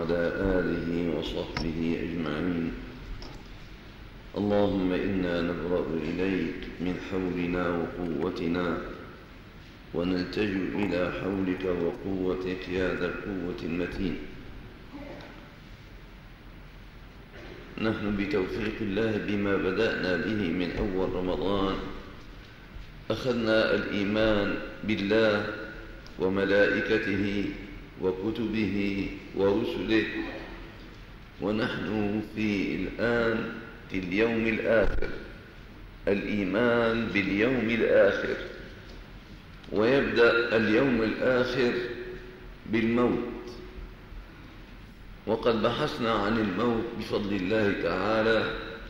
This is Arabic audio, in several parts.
وعلى آله وصحبه أجمعين. اللهم إنا نبرأ إليك من حولنا وقوتنا ونلتجئ إلى حولك وقوتك يا ذا القوة المتين. نحن بتوفيق الله بما بدأنا به من أول رمضان أخذنا الإيمان بالله وملائكته وكتبه ورسله، ونحن الآن في اليوم الآخر، الإيمان باليوم الآخر، ويبدأ اليوم الآخر بالموت. وقد بحثنا عن الموت بفضل الله تعالى،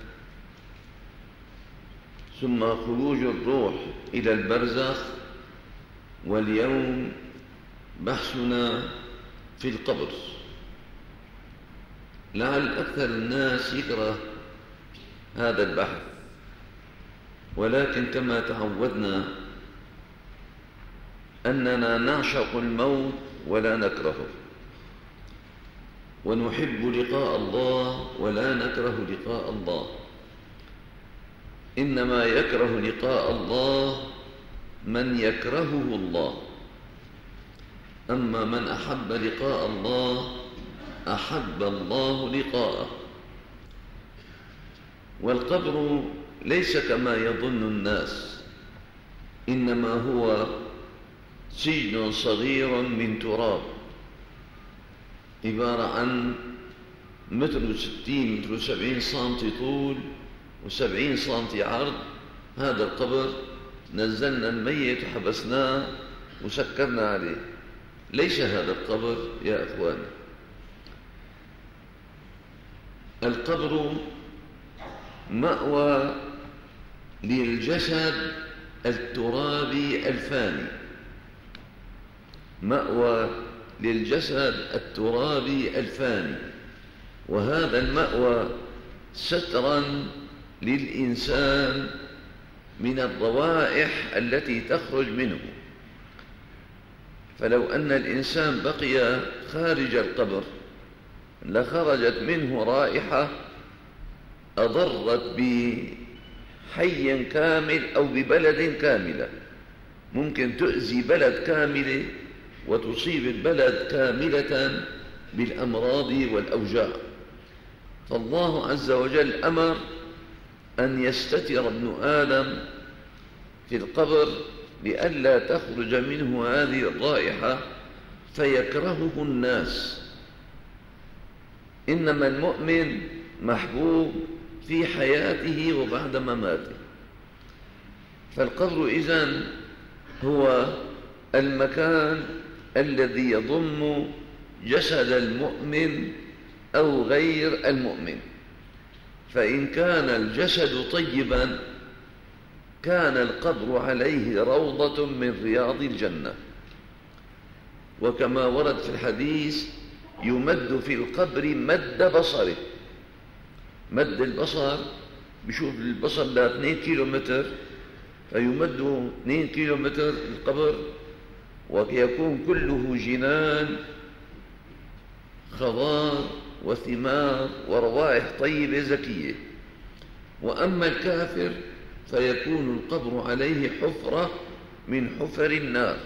ثم خروج الروح إلى البرزخ، واليوم بحثنا في القبر. لعل أكثر الناس يكره هذا البحث، ولكن كما تعودنا أننا نعشق الموت ولا نكرهه، ونحب لقاء الله ولا نكره لقاء الله. إنما يكره لقاء الله من يكرهه الله، أما من أحب لقاء الله أحب الله لقاءه. والقبر ليس كما يظن الناس، إنما هو سجن صغير من تراب، عبارة عن 1.60 متر 70 سنتي طول و70 سنتي عرض. هذا القبر نزلنا الميت وحبسناه وسكرنا عليه. ليس هذا القبر يا أخواني. القبر مأوى للجسد الترابي الفاني، مأوى للجسد الترابي الفاني، وهذا المأوى سترا للإنسان من الروائح التي تخرج منه. فلو أن الإنسان بقي خارج القبر لخرجت منه رائحة أضرت بحي كامل أو ببلد كاملة، ممكن تؤذي بلد كاملة وتصيب البلد كاملة بالأمراض والأوجاع. فالله عز وجل أمر أن يستتر ابن آدم في القبر لئلا تخرج منه هذه الرائحة فيكرهه الناس. إنما المؤمن محبوب في حياته وبعد مماته. فالقبر إذن هو المكان الذي يضم جسد المؤمن أو غير المؤمن. فإن كان الجسد طيبا كان القبر عليه روضة من رياض الجنة. وكما ورد في الحديث يمد في القبر مد بصره، مد البصر، بشوف البصر ل 2 كيلومتر، فيمد 2 كيلومتر القبر، ويكون كله جنان خضار وثمار وروائح طيبة زكية. وأما الكافر فيكون القبر عليه حفرة من حفر النار.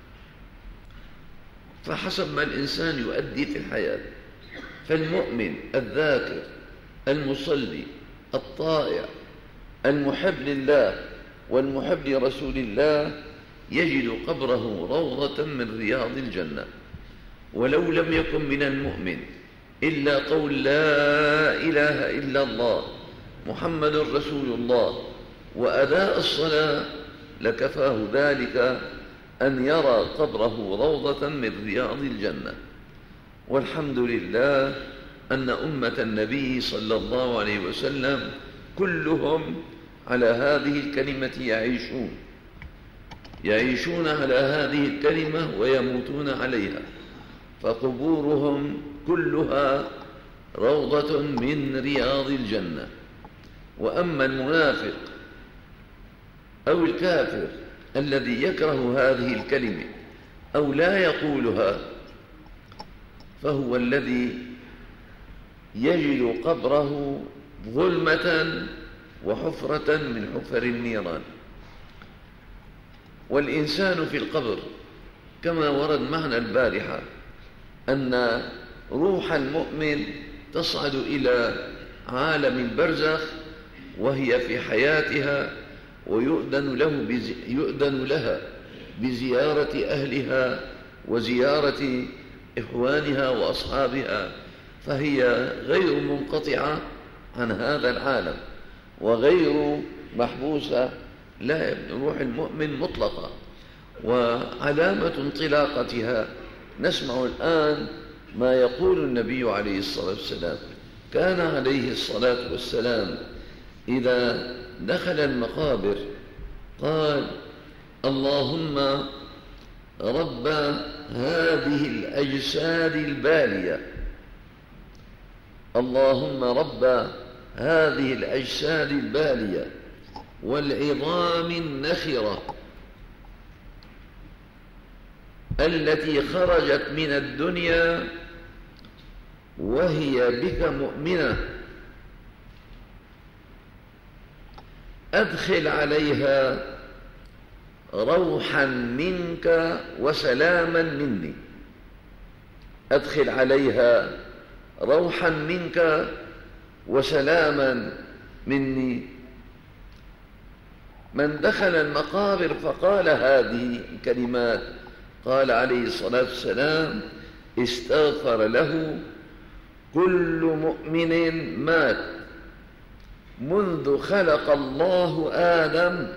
فحسب ما الإنسان يؤدي في الحياة، فالمؤمن الذاكر المصلي الطائع المحب لله والمحب لرسول الله يجد قبره روضة من رياض الجنة. ولو لم يكن من المؤمن إلا قول لا إله إلا الله محمد رسول الله وأداء الصلاة لكفاه ذلك أن يرى قبره روضة من رياض الجنة. والحمد لله أن أمة النبي صلى الله عليه وسلم كلهم على هذه الكلمة يعيشون على هذه الكلمة ويموتون عليها، فقبورهم كلها روضة من رياض الجنة. وأما المنافق أو الكافر الذي يكره هذه الكلمة أو لا يقولها فهو الذي يجد قبره ظلمة وحفرة من حفر النيران. والإنسان في القبر كما ورد معنا البارحة أن روح المؤمن تصعد إلى عالم البرزخ وهي في حياتها، ويؤذن لها بزيارة أهلها وزيارة إخوانها وأصحابها، فهي غير منقطعة عن هذا العالم وغير محبوسة، لا روح المؤمن مطلقة. وعلامة انطلاقتها نسمع الآن ما يقول النبي عليه الصلاة والسلام. كان عليه الصلاة والسلام إذا دخل المقابر قال: اللهم رب هذه الأجساد البالية، اللهم رب هذه الأجساد البالية والعظام النخرة التي خرجت من الدنيا وهي بك مؤمنة، أدخل عليها روحا منك وسلاما مني، أدخل عليها روحا منك وسلاما مني. من دخل المقابر فقال هذه الكلمات قال عليه الصلاة والسلام: استغفر له كل مؤمن مات منذ خلق الله آدم.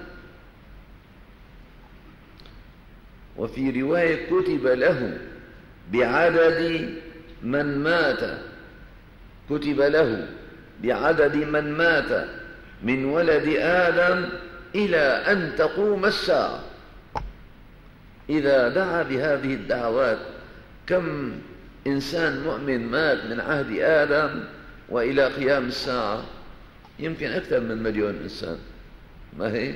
وفي رواية: كتب له بعدد من مات، كتب له بعدد من مات من ولد آدم إلى أن تقوم الساعة. إذا دعا بهذه الدعوات، كم إنسان مؤمن مات من عهد آدم وإلى قيام الساعة؟ يمكن أكثر من 1,000,000 إنسان، ما هي؟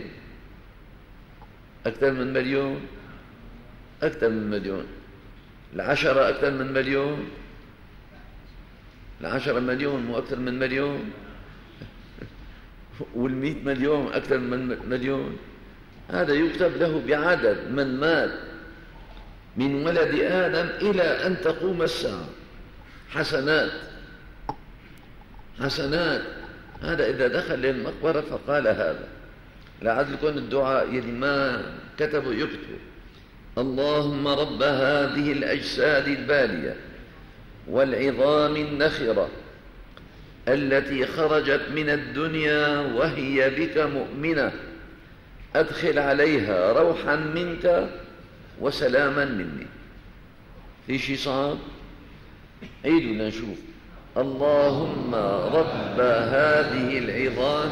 أكثر من 1,000,000، أكثر من 1,000,000. 10 أكثر من 1,000,000، 10 مليون مو أكثر من 1,000,000، 100 مليون أكثر من 1,000,000. هذا يكتب له بعدد من مات من ولد آدم إلى أن تقوم الساعة. حسنات حسنات. هذا إذا دخل للمقبرة فقال هذا. لعل يكون الدعاء يلي ما كتبوا يكتبوا: اللهم رب هذه الأجساد البالية والعظام النخرة التي خرجت من الدنيا وهي بك مؤمنة، أدخل عليها روحا منك وسلاما مني. في شيء صعب؟ عيدوا لنشوف. اللهم رب هذه العظام،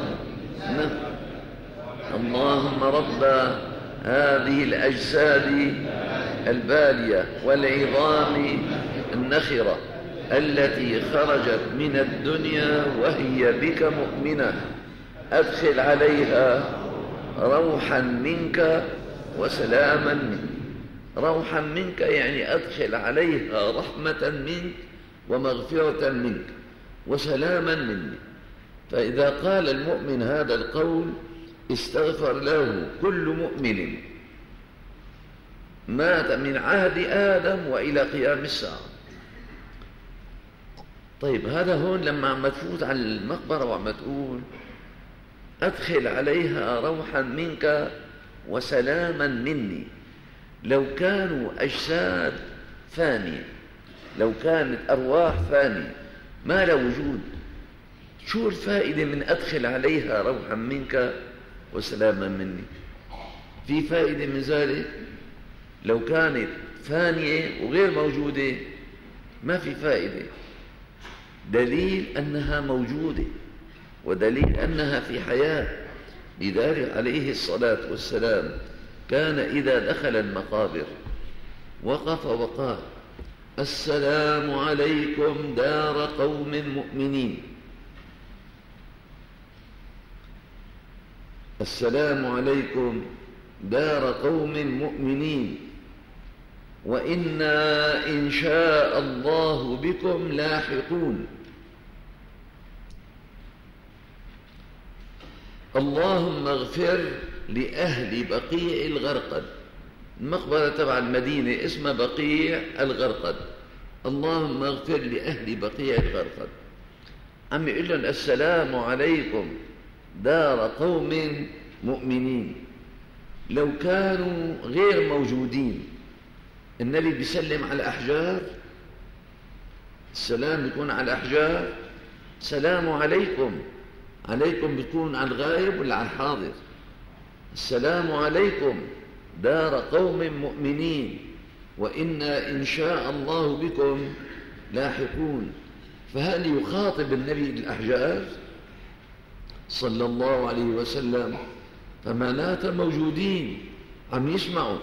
اللهم رب هذه الأجساد البالية والعظام النخرة التي خرجت من الدنيا وهي بك مؤمنة، أدخل عليها روحا منك وسلاما منك. روحا منك يعني أدخل عليها رحمة منك ومغفرة منك وسلاما مني. فإذا قال المؤمن هذا القول استغفر له كل مؤمن مات من عهد آدم وإلى قيام الساعة. طيب هذا هون لما عم تفوت على المقبرة وعم تقول أدخل عليها روحا منك وسلاما مني، لو كانوا أجساد فانية، لو كانت أرواح فانية ما لا وجود، شو الفائدة من أدخل عليها روحا منك وسلاما مني؟ في فائدة من ذلك؟ لو كانت فانية وغير موجودة ما في فائدة. دليل أنها موجودة ودليل أنها في حياة. لذلك عليه الصلاة والسلام كان إذا دخل المقابر وقف وقال: السلام عليكم دار قوم مؤمنين، السلام عليكم دار قوم مؤمنين، وإنا إن شاء الله بكم لاحقون. اللهم اغفر لأهل بقيع الغرقد. المقبرة تبع المدينة اسمها بقيع الغرقد. اللهم اغفر لأهل بقيع الغرقد. عم يقول لهم السلام عليكم دار قوم مؤمنين. لو كانوا غير موجودين النبي بيسلم على الأحجار، السلام بيكون على الأحجار، سلام عليكم، عليكم بيكون على الغائب ولا على الحاضر؟ السلام عليكم دار قوم مؤمنين وإنا إن شاء الله بكم لاحقون. فهل يخاطب النبي الأحجار صلى الله عليه وسلم؟ فمعناته موجودين عم يسمعوا.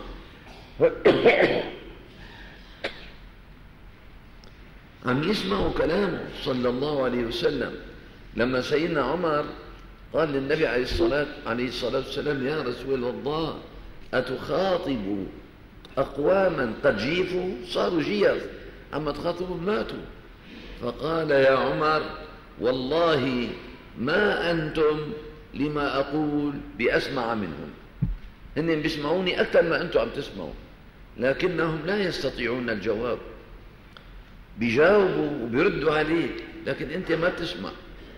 عم يسمعوا كلامه صلى الله عليه وسلم. لما سيدنا عمر قال للنبي عليه الصلاة والسلام يا رسول الله أتخاطب أقواما قد جيفوا، صاروا جيف، أما تخاطبهم ماتوا. فقال يا عمر والله ما أنتم لما أقول بأسمع منهم. إنهم بيسمعوني أكثر ما أنتم عم تسمعوا، لكنهم لا يستطيعون الجواب. بيجاوبوا وبيردوا عليك لكن أنت ما بتسمع.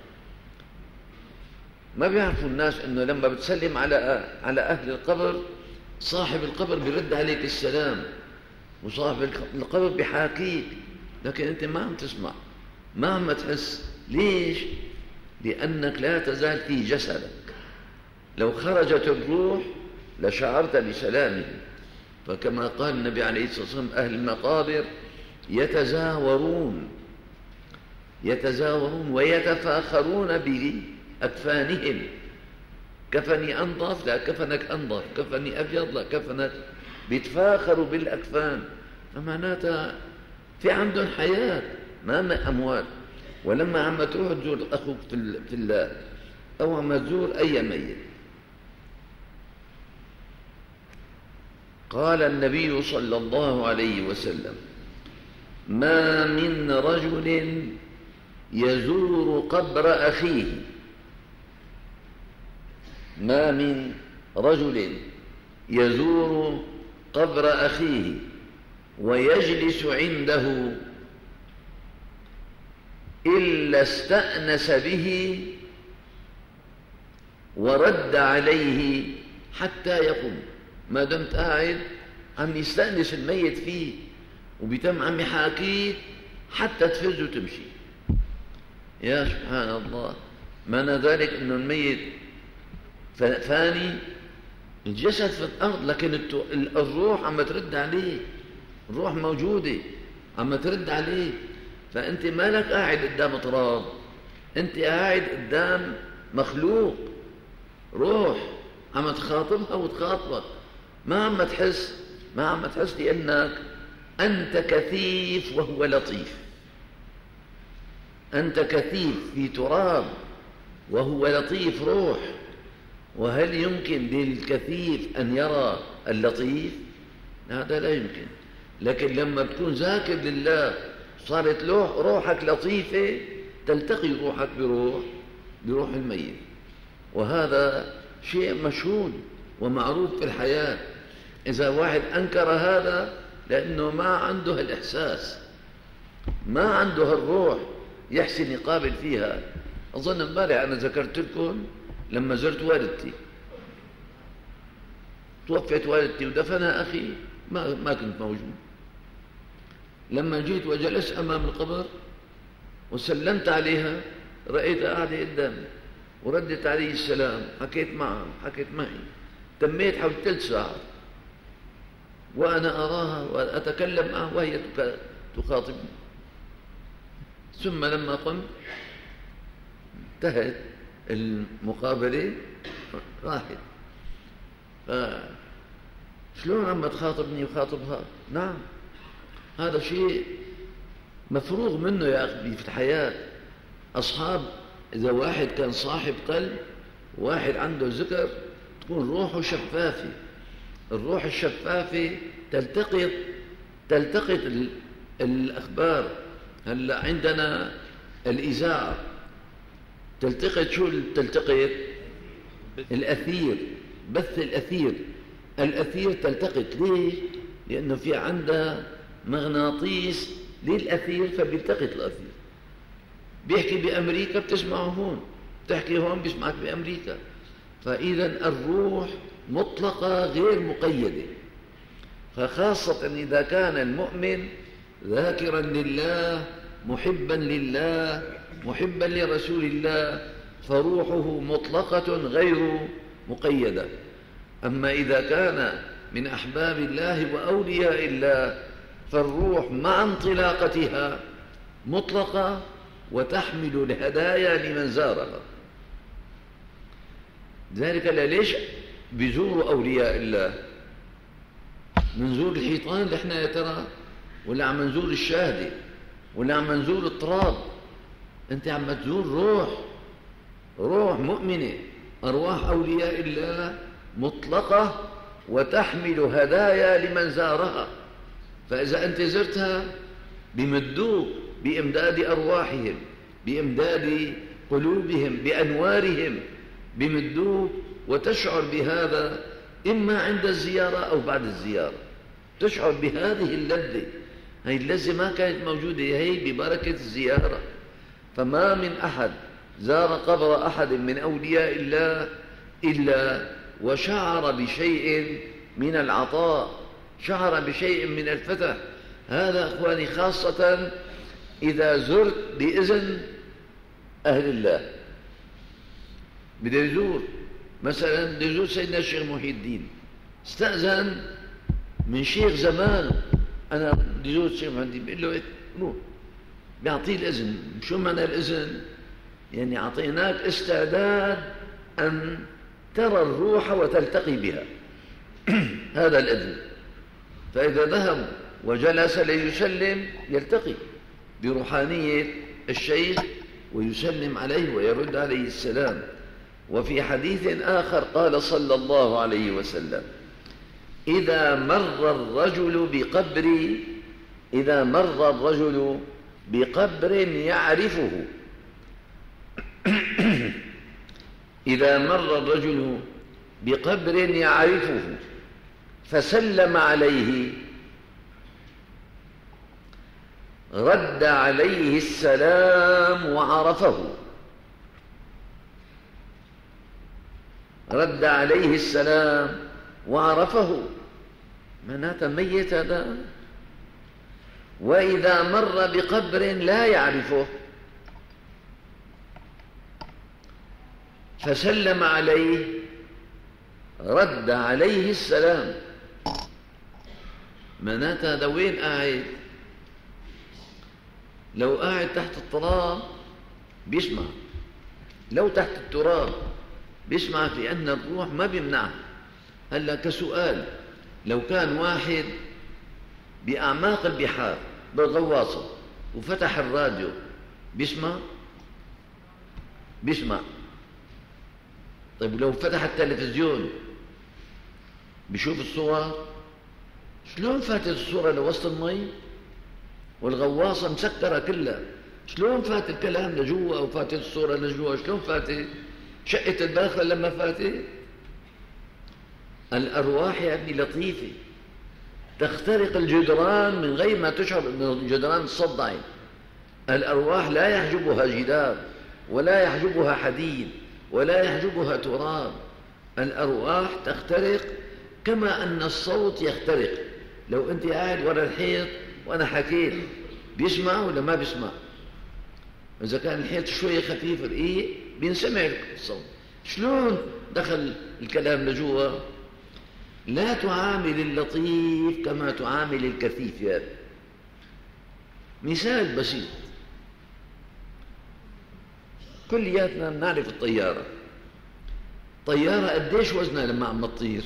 ما بيعرفوا الناس إنه لما بتسلم على أهل القبر صاحب القبر بيرد عليك السلام، وصاحب القبر بيحاكيك، لكن أنت ما عم تسمع، ما عم تحس. ليش؟ لأنك لا تزال في جسدك. لو خرجت الروح لشعرت بسلامه. فكما قال النبي عليه الصلاة والسلام أهل المقابر يتزاورون ويتفاخرون بأكفانهم. كفني أنظف لا كفنك أنظف، كفني أبيض لا كفنك، بيتفاخروا بالأكفان. فمعناتها في عندهم حياة ما أموات. ولما عم تروح تزور أخوك في الله أو عم تزور أي ميت، قال النبي صلى الله عليه وسلم ما من رجل يزور قبر أخيه، ما من رجل يزور قبر أخيه ويجلس عنده إلا استأنس به ورد عليه حتى يقوم. ما دمت قاعد عم يستأنس الميت فيه وبيتم عم يحاكيك حتى تفز وتمشي. يا سبحان الله. معنى ذلك أنه الميت فاني، الجسد في الأرض لكن الروح عم ترد عليه، الروح موجودة عم ترد عليه. فأنت مالك قاعد قدام تراب، أنت قاعد قدام مخلوق، روح عم تخاطبها وتخاطبك. ما عم تحس لأنك أنت كثيف وهو لطيف. أنت كثيف في تراب وهو لطيف روح. وهل يمكن للكثيف أن يرى اللطيف؟ هذا لا يمكن. لكن لما تكون ذاكر لله صارت روحك لطيفة، تلتقي روحك بروح الميت. وهذا شيء مشهود ومعروف في الحياة. إذا واحد أنكر هذا لأنه ما عنده الإحساس، ما عنده الروح يحسن يقابل فيها. أظن امبارح أنا ذكرت لكم لما زرت والدتي، توفت والدتي ودفنها أخي، ما كنت موجود. لما جيت وجلست أمام القبر وسلمت عليها رأيتها قاعدة قدامي وردت علي السلام، حكيت معها، حكيت معي، تميت حوالي 3 ساعات وأنا أراها وأتكلم معها وهي تخاطبني. ثم لما قمت انتهت المقابلة راحت. شلون عم تخاطبني وخاطبها؟ نعم، هذا شيء مفروغ منه يا أخي في الحياة. أصحاب إذا واحد كان صاحب قلب، واحد عنده ذكر، تكون روحه شفافة. الروح الشفافة تلتقط الأخبار. هلا عندنا الإذاعة تلتقط شو تلتقط؟ الأثير، بث الأثير. الأثير تلتقط. ليش؟ لأنه في عندها مغناطيس للأثير فبيلتقط الأثير. بيحكي بأمريكا بتسمعه هون، بتحكي هون بيسمعك بأمريكا. فإذا الروح مطلقة غير مقيدة، فخاصة إذا كان المؤمن ذاكرا لله محبا لله محبا لرسول الله فروحه مطلقة غير مقيدة. أما إذا كان من أحباب الله وأولياء الله فالروح مع انطلاقتها مطلقة وتحمل الهدايا لمن زارها. ذلك ليش بيزوروا أولياء الله؟ منزور الحيطان اللي احنا يا ترى، ولا عم نزور الشاهدة، ولا عم نزور التراب؟ انت عم تزور روح مؤمنة. أرواح أولياء الله مطلقة وتحمل هدايا لمن زارها. فإذا أنت زرتها بمدوك بإمداد أرواحهم، بإمداد قلوبهم، بأنوارهم، بمدوك وتشعر بهذا إما عند الزيارة أو بعد الزيارة. تشعر بهذه اللذة. هذه اللذة ما كانت موجودة، هي ببركة الزيارة. فما من أحد زار قبر أحد من أولياء الله إلا وشعر بشيء من العطاء، شعر بشيء من الفتح. هذا أخواني خاصة إذا زرت بإذن أهل الله. بده يزور مثلا، بده يزور سيدنا الشيخ محي الدين، استأذن من شيخ زمان، أنا بدي أزور الشيخ محي الدين، بيقول له روح، بيعطيه الإذن. شو معنى الإذن؟ يعني أعطيناك استعداد أن ترى الروح وتلتقي بها. هذا الإذن. فإذا ذهب وجلس ليسلم يلتقي بروحانية الشيخ ويسلم عليه ويرد عليه السلام. وفي حديث آخر قال صلى الله عليه وسلم: إذا مر الرجل بقبر يعرفه إذا مر الرجل بقبر يعرفه فسلم عليه رد عليه السلام وعرفه. رد عليه السلام وعرفه، معناته ميت هذا. وإذا مر بقبر لا يعرفه فسلم عليه رد عليه السلام، معناته هذا وين قاعد؟ لو قاعد تحت التراب بيسمع، لو تحت التراب بيسمع، لأن الروح ما بيمنعها. هلا كسؤال، لو كان واحد بأعماق البحار بالغواصة وفتح الراديو بيسمع. طيب لو فتح التلفزيون بيشوف الصور؟ شلون فاتت الصورة لوسط المي والغواصة مسكرة كلها؟ شلون فات الكلام لجوا أو فاتت الصورة لجوا؟ شلون فاتت؟ شقت الباخرة لما فاتت؟ الأرواح يا ابني لطيفة، تخترق الجدران من غير ما تشعر، من الجدران الصدعي. الأرواح لا يحجبها جدار ولا يحجبها حديد ولا يحجبها تراب. الأرواح تخترق كما أن الصوت يخترق. لو أنت قاعد وراء الحيط وأنا حكيت بيسمع ولا ما بيسمع؟ إذا كان الحيط شوية خفيف رقيق بينسمع الصوت. شلون دخل الكلام لجوا؟ لا تعامل اللطيف كما تعامل الكثيف. يا مثال بسيط، كلياتنا بنعرف الطيارة. طيارة قديش وزنها لما عم تطير؟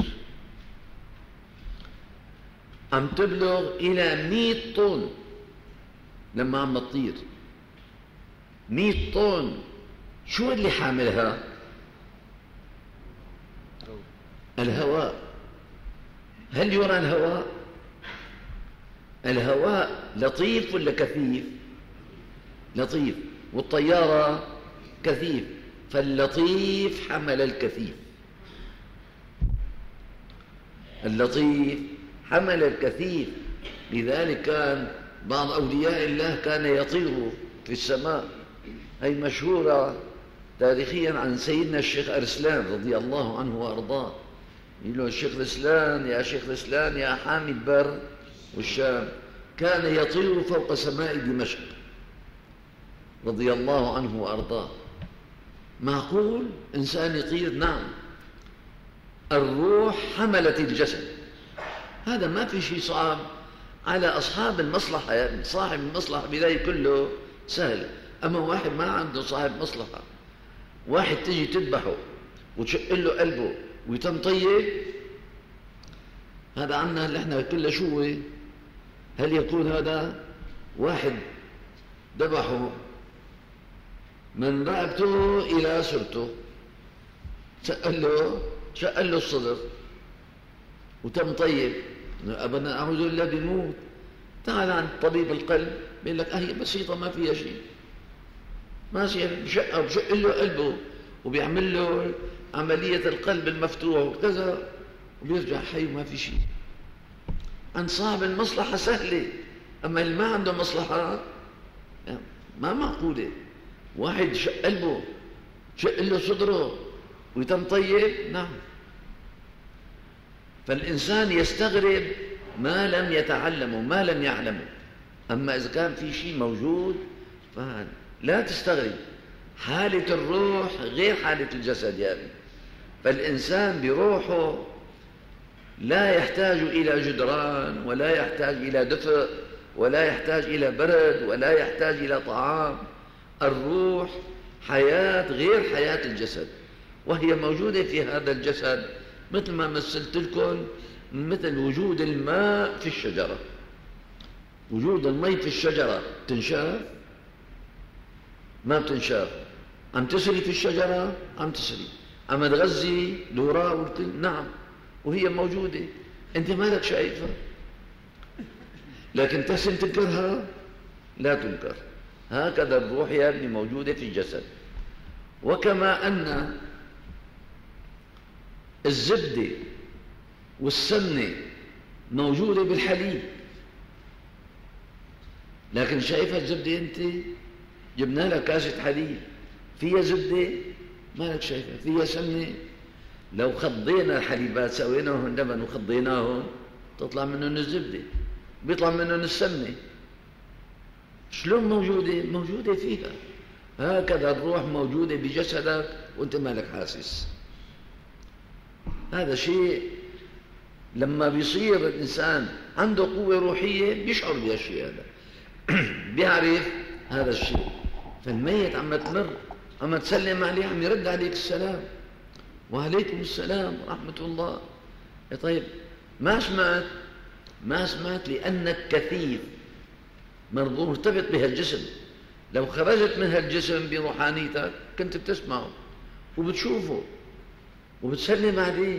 عم تبلغ إلى 100 طن لما عم تطير. 100 طن. شو اللي حاملها؟ الهواء. هل يرى الهواء؟ الهواء لطيف ولا كثيف؟ لطيف. والطيارة كثيف، فاللطيف حمل الكثيف. اللطيف حمل الكثير. لذلك كان بعض أولياء الله كان يطير في السماء. هي مشهورة تاريخيا عن سيدنا الشيخ أرسلان رضي الله عنه وأرضاه. يقول له الشيخ رسلان يا شيخ رسلان يا حامي البر والشام، كان يطير فوق سماء دمشق رضي الله عنه وأرضاه. معقول إنسان يطير؟ نعم. الروح حملت الجسد، هذا ما في شيء صعب على أصحاب المصلحة. يعني صاحب المصلحة بلاقي كله سهل، أما واحد ما عنده صاحب مصلحة، واحد تجي تذبحه وتشق له قلبه ويتم طيب، هذا عنا اللي احنا كله شو؟ هل يكون هذا واحد ذبحه من رقبته إلى سرته، شق له الصدر وتم طيب، أبدا أعوذ بالله بيموت. تعال عند طبيب القلب بيقول لك هي بسيطة ما فيها شيء، ماشي، بشق له قلبه وبيعمل له عملية القلب المفتوح وكذا وبيرجع حي وما في شيء. عند صاحب المصلحة سهلة، أما اللي ما عنده مصلحة يعني ما معقولة. واحد شق قلبه شق له صدره ويتم طيب، نعم. فالإنسان يستغرب ما لم يتعلمه ما لم يعلمه. أما إذا كان في شيء موجود فلا تستغرب. حالة الروح غير حالة الجسد يعني. فالإنسان بروحه لا يحتاج إلى جدران، ولا يحتاج إلى دفء، ولا يحتاج إلى برد، ولا يحتاج إلى طعام. الروح حياة غير حياة الجسد، وهي موجودة في هذا الجسد مثل ما مثلت لكم، مثل وجود الماء في الشجرة. وجود الماء في الشجرة تنشاف؟ ما بتنشاف. عم تسري في الشجرة؟ عم تسري. عم تغذي الوراء والكل؟ نعم، وهي موجودة، أنت مالك شايفها. لكن تحسن تنكرها؟ لا تنكر. هكذا الروح يا ابني موجودة في الجسد. وكما أن الزبدة والسمنة موجودة بالحليب، لكن شايفها الزبدة أنت؟ جبنا لك كاسة حليب فيها زبدة؟ مالك شايفها. فيها سمنة؟ لو خضينا الحليبات سويناهن لبن وخضيناهن تطلع منهم الزبدة، بيطلع منهم السمنة. شلون موجودة؟ موجودة فيها. هكذا الروح موجودة بجسدك وانت مالك حاسس. هذا شيء لما بيصير الإنسان عنده قوة روحية بيشعر بهالشيء هذا بيعرف هذا الشيء. فالميت عم تمر عم تسلم عليه عم يرد عليك السلام، وعليكم السلام ورحمة الله. طيب ما سمعت لأنك كثيف مرتبط بهالجسم. لو خرجت من هالجسم بروحانيتك كنت بتسمعه وبتشوفه وبتسلم عليه.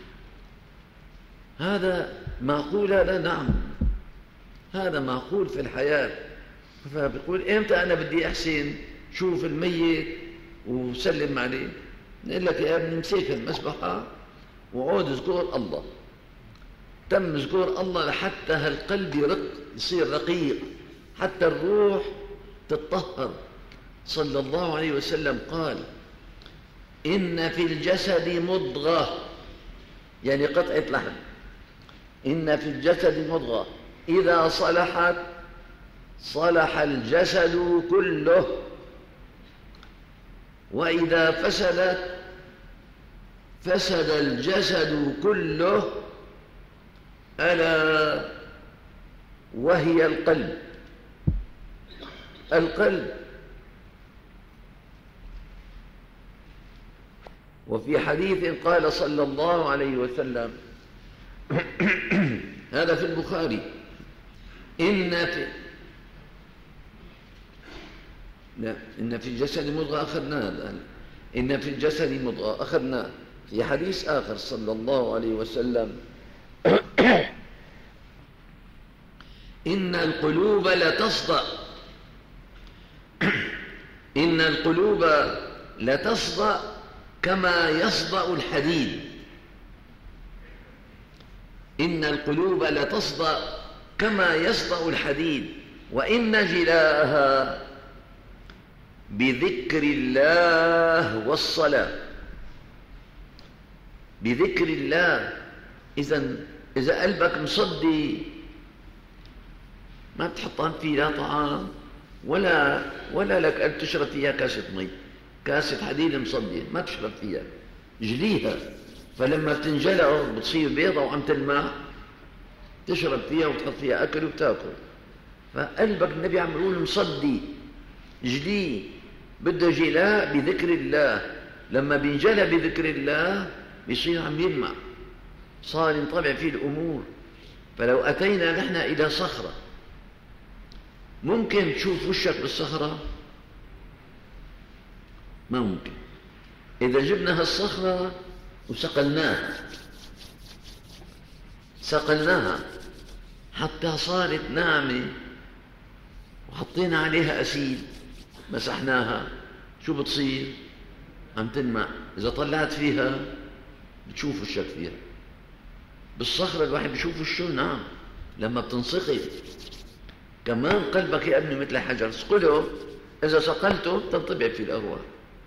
هذا معقول؟ هذا نعم، هذا معقول في الحياة. فبيقول إمتى أنا بدي أحسن شوف الميت وسلم عليه؟ نقول لك يا ابني امسك المسبحة وعود اذكر الله. تم اذكر الله لحتى هالقلب يرق يصير رقيق، حتى الروح تتطهر. صلى الله عليه وسلم قال إن في الجسد مضغة، يعني قطعة لحم. إن في الجسد مضغة إذا صلحت صلح الجسد كله، وإذا فسدت فسد الجسد كله، ألا وهي القلب. القلب. وفي حديث قال صلى الله عليه وسلم هذا في البخاري إن في الجسد مضغة أخذناه. إن في الجسد مضغة أخذناه. في حديث آخر صلى الله عليه وسلم إن القلوب لتصدأ إن القلوب لتصدأ كما يصدأ الحديد. إن القلوب لتصدأ كما يصدأ الحديد وإن جلاءها بذكر الله والصلاة. بذكر الله. إذا قلبك مصدي ما بتحطان فيه لا طعام ولا لك أن تشرب فيها كاسة مي، كاسة حديد مصدية ما تشرب فيها، جليها، فلما بتنجلع بتصير بيضة وعم تلمع تشرب فيها وتحط فيها أكل وتاكل. فقلبك النبي عم يقول مصدي جلي، بده جلاء بذكر الله. لما بينجلى بذكر الله بيصير عم يلمع، صار ينطبع فيه الأمور. فلو أتينا نحن إلى صخرة ممكن تشوف وشك بالصخرة؟ ما ممكن. إذا جبنا هالصخرة وسقلناها حتى صارت ناعمة وحطينا عليها أسيد مسحناها، شو بتصير؟ عم تلمع. إذا طلعت فيها بتشوف وشك فيها. بالصخرة الواحد بيشوف وشه، نعم، لما بتنصقل. كمان قلبك يا ابني مثل حجر، اسقله، إذا سقلته تنطبع في الأرواح.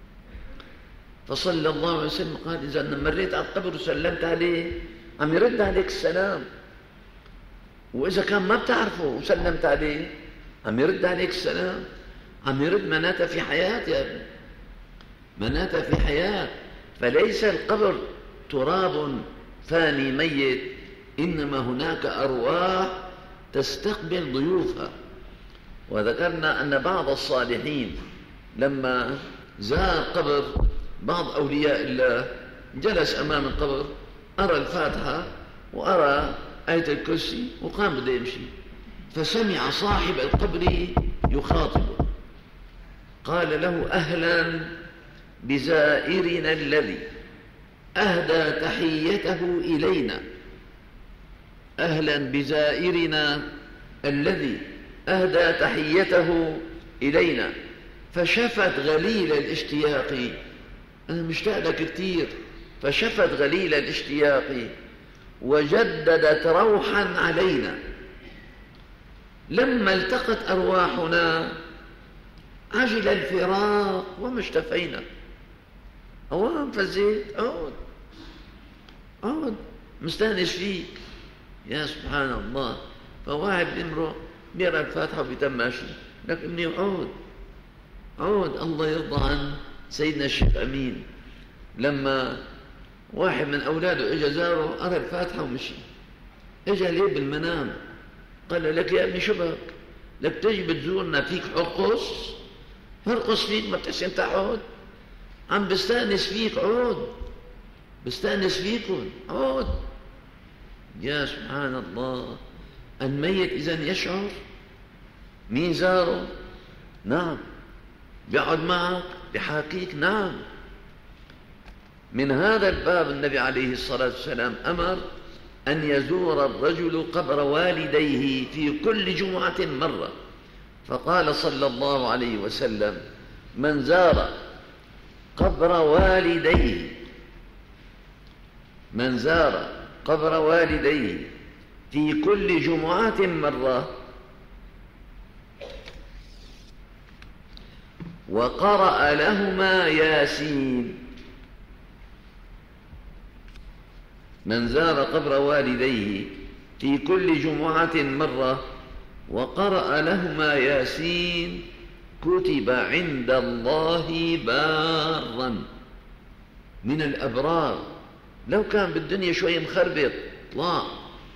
فصلى الله عليه وسلم قال إذا مريت على القبر وسلمت عليه عم يرد عليك السلام، وإذا كان ما بتعرفه وسلمت عليه عم يرد عليك السلام، عم يرد مناته في حياة يا ابني، مناته في حياة. فليس القبر تراب فاني ميت، إنما هناك أرواح تستقبل ضيوفها. وذكرنا أن بعض الصالحين لما زار قبر بعض أولياء الله جلس أمام القبر، أرى الفاتحة وأرى آية الكرسي وقام بده يمشي، فسمع صاحب القبر يخاطبه، قال له أهلا بزائرنا الذي أهدى تحيته إلينا، أهلا بزائرنا الذي أهدى تحيته إلينا. فشفت غليل الاشتياق، أنا مشتاق لك كثير، فشفت غليل الاشتياق وجددت روحا علينا. لما التقت أرواحنا عجل الفراق وما اشتفينا. أوام فزيت، عود مستانس فيك، يا سبحان الله. فواحد بيمرق بيقرأ الفاتحة وبيتم ماشي، لك ابني عود الله يرضى عن سيدنا الشيخ أمين. لما واحد من أولاده إجا زاره قرأ الفاتحة ومشي، إجا ليه بالمنام قال لك يا ابني شبك لك تجي بتزورنا فيك هرقص فيك، ما بتحسن تقعد، عم بستانس فيك، عود بستانس فيكم، عود. يا سبحان الله. الميت إذن يشعر. مين زاره؟ نعم. بيقعد معك بحاكيك، نعم. من هذا الباب النبي عليه الصلاة والسلام أمر أن يزور الرجل قبر والديه في كل جمعة مرة، فقال صلى الله عليه وسلم من زار قبر والديه في كل جمعة مرة وقرأ لهما ياسين. من زار قبر والديه في كل جمعة مرة وقرأ لهما ياسين كتب عند الله بارا من الأبرار. لو كان بالدنيا شوي مخربط طلع.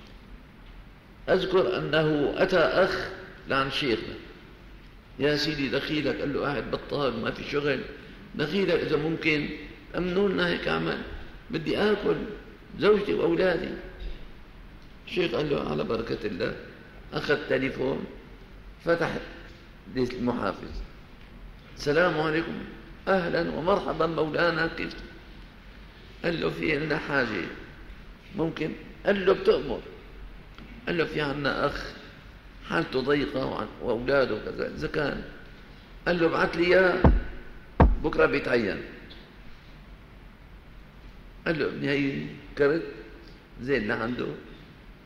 أذكر أنه أتى أخ لعن شيخنا، يا سيدي دخيلك، قال له قاعد بطال ما في شغل، دخيلك إذا ممكن أمنوا لنا هيك عمل، بدي آكل زوجتي وأولادي. الشيخ قال له على بركة الله. أخذ تليفون فتح المحافظ، السلام عليكم، أهلا ومرحبا مولانا، كيف؟ قال له في لنا حاجة ممكن؟ قال له بتأمر. قال له في عنا أخ حالته ضيقة وأولاده كذا، إذا كان قال له ابعث لي إياه بكرة بيتعين. قال له ابني هي كرت زين لعنده،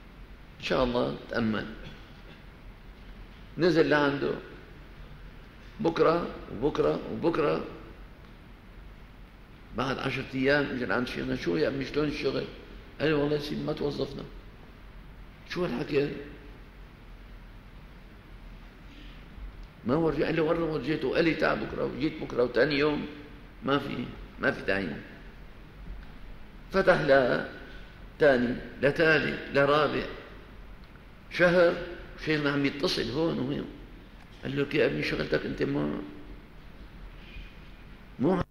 إن شاء الله تأمل. نزل لعنده بكرة وبكرة وبكرة، بعد 10 أيام اجى لعند شيخنا: شو يا أمي شلون الشغل؟ قال لي: والله يا سيدي ما توظفنا. شو هالحكي؟ ما ورجع. قال لي: والله ورجيته. وقال لي: تعال بكرة. وجيت بكرة وثاني يوم ما في تعيين. فتح لا ثاني لا ثالث لا رابع، شهر شيخنا عم يتصل هون وهون. قال له: يا ابني شغلتك انت مو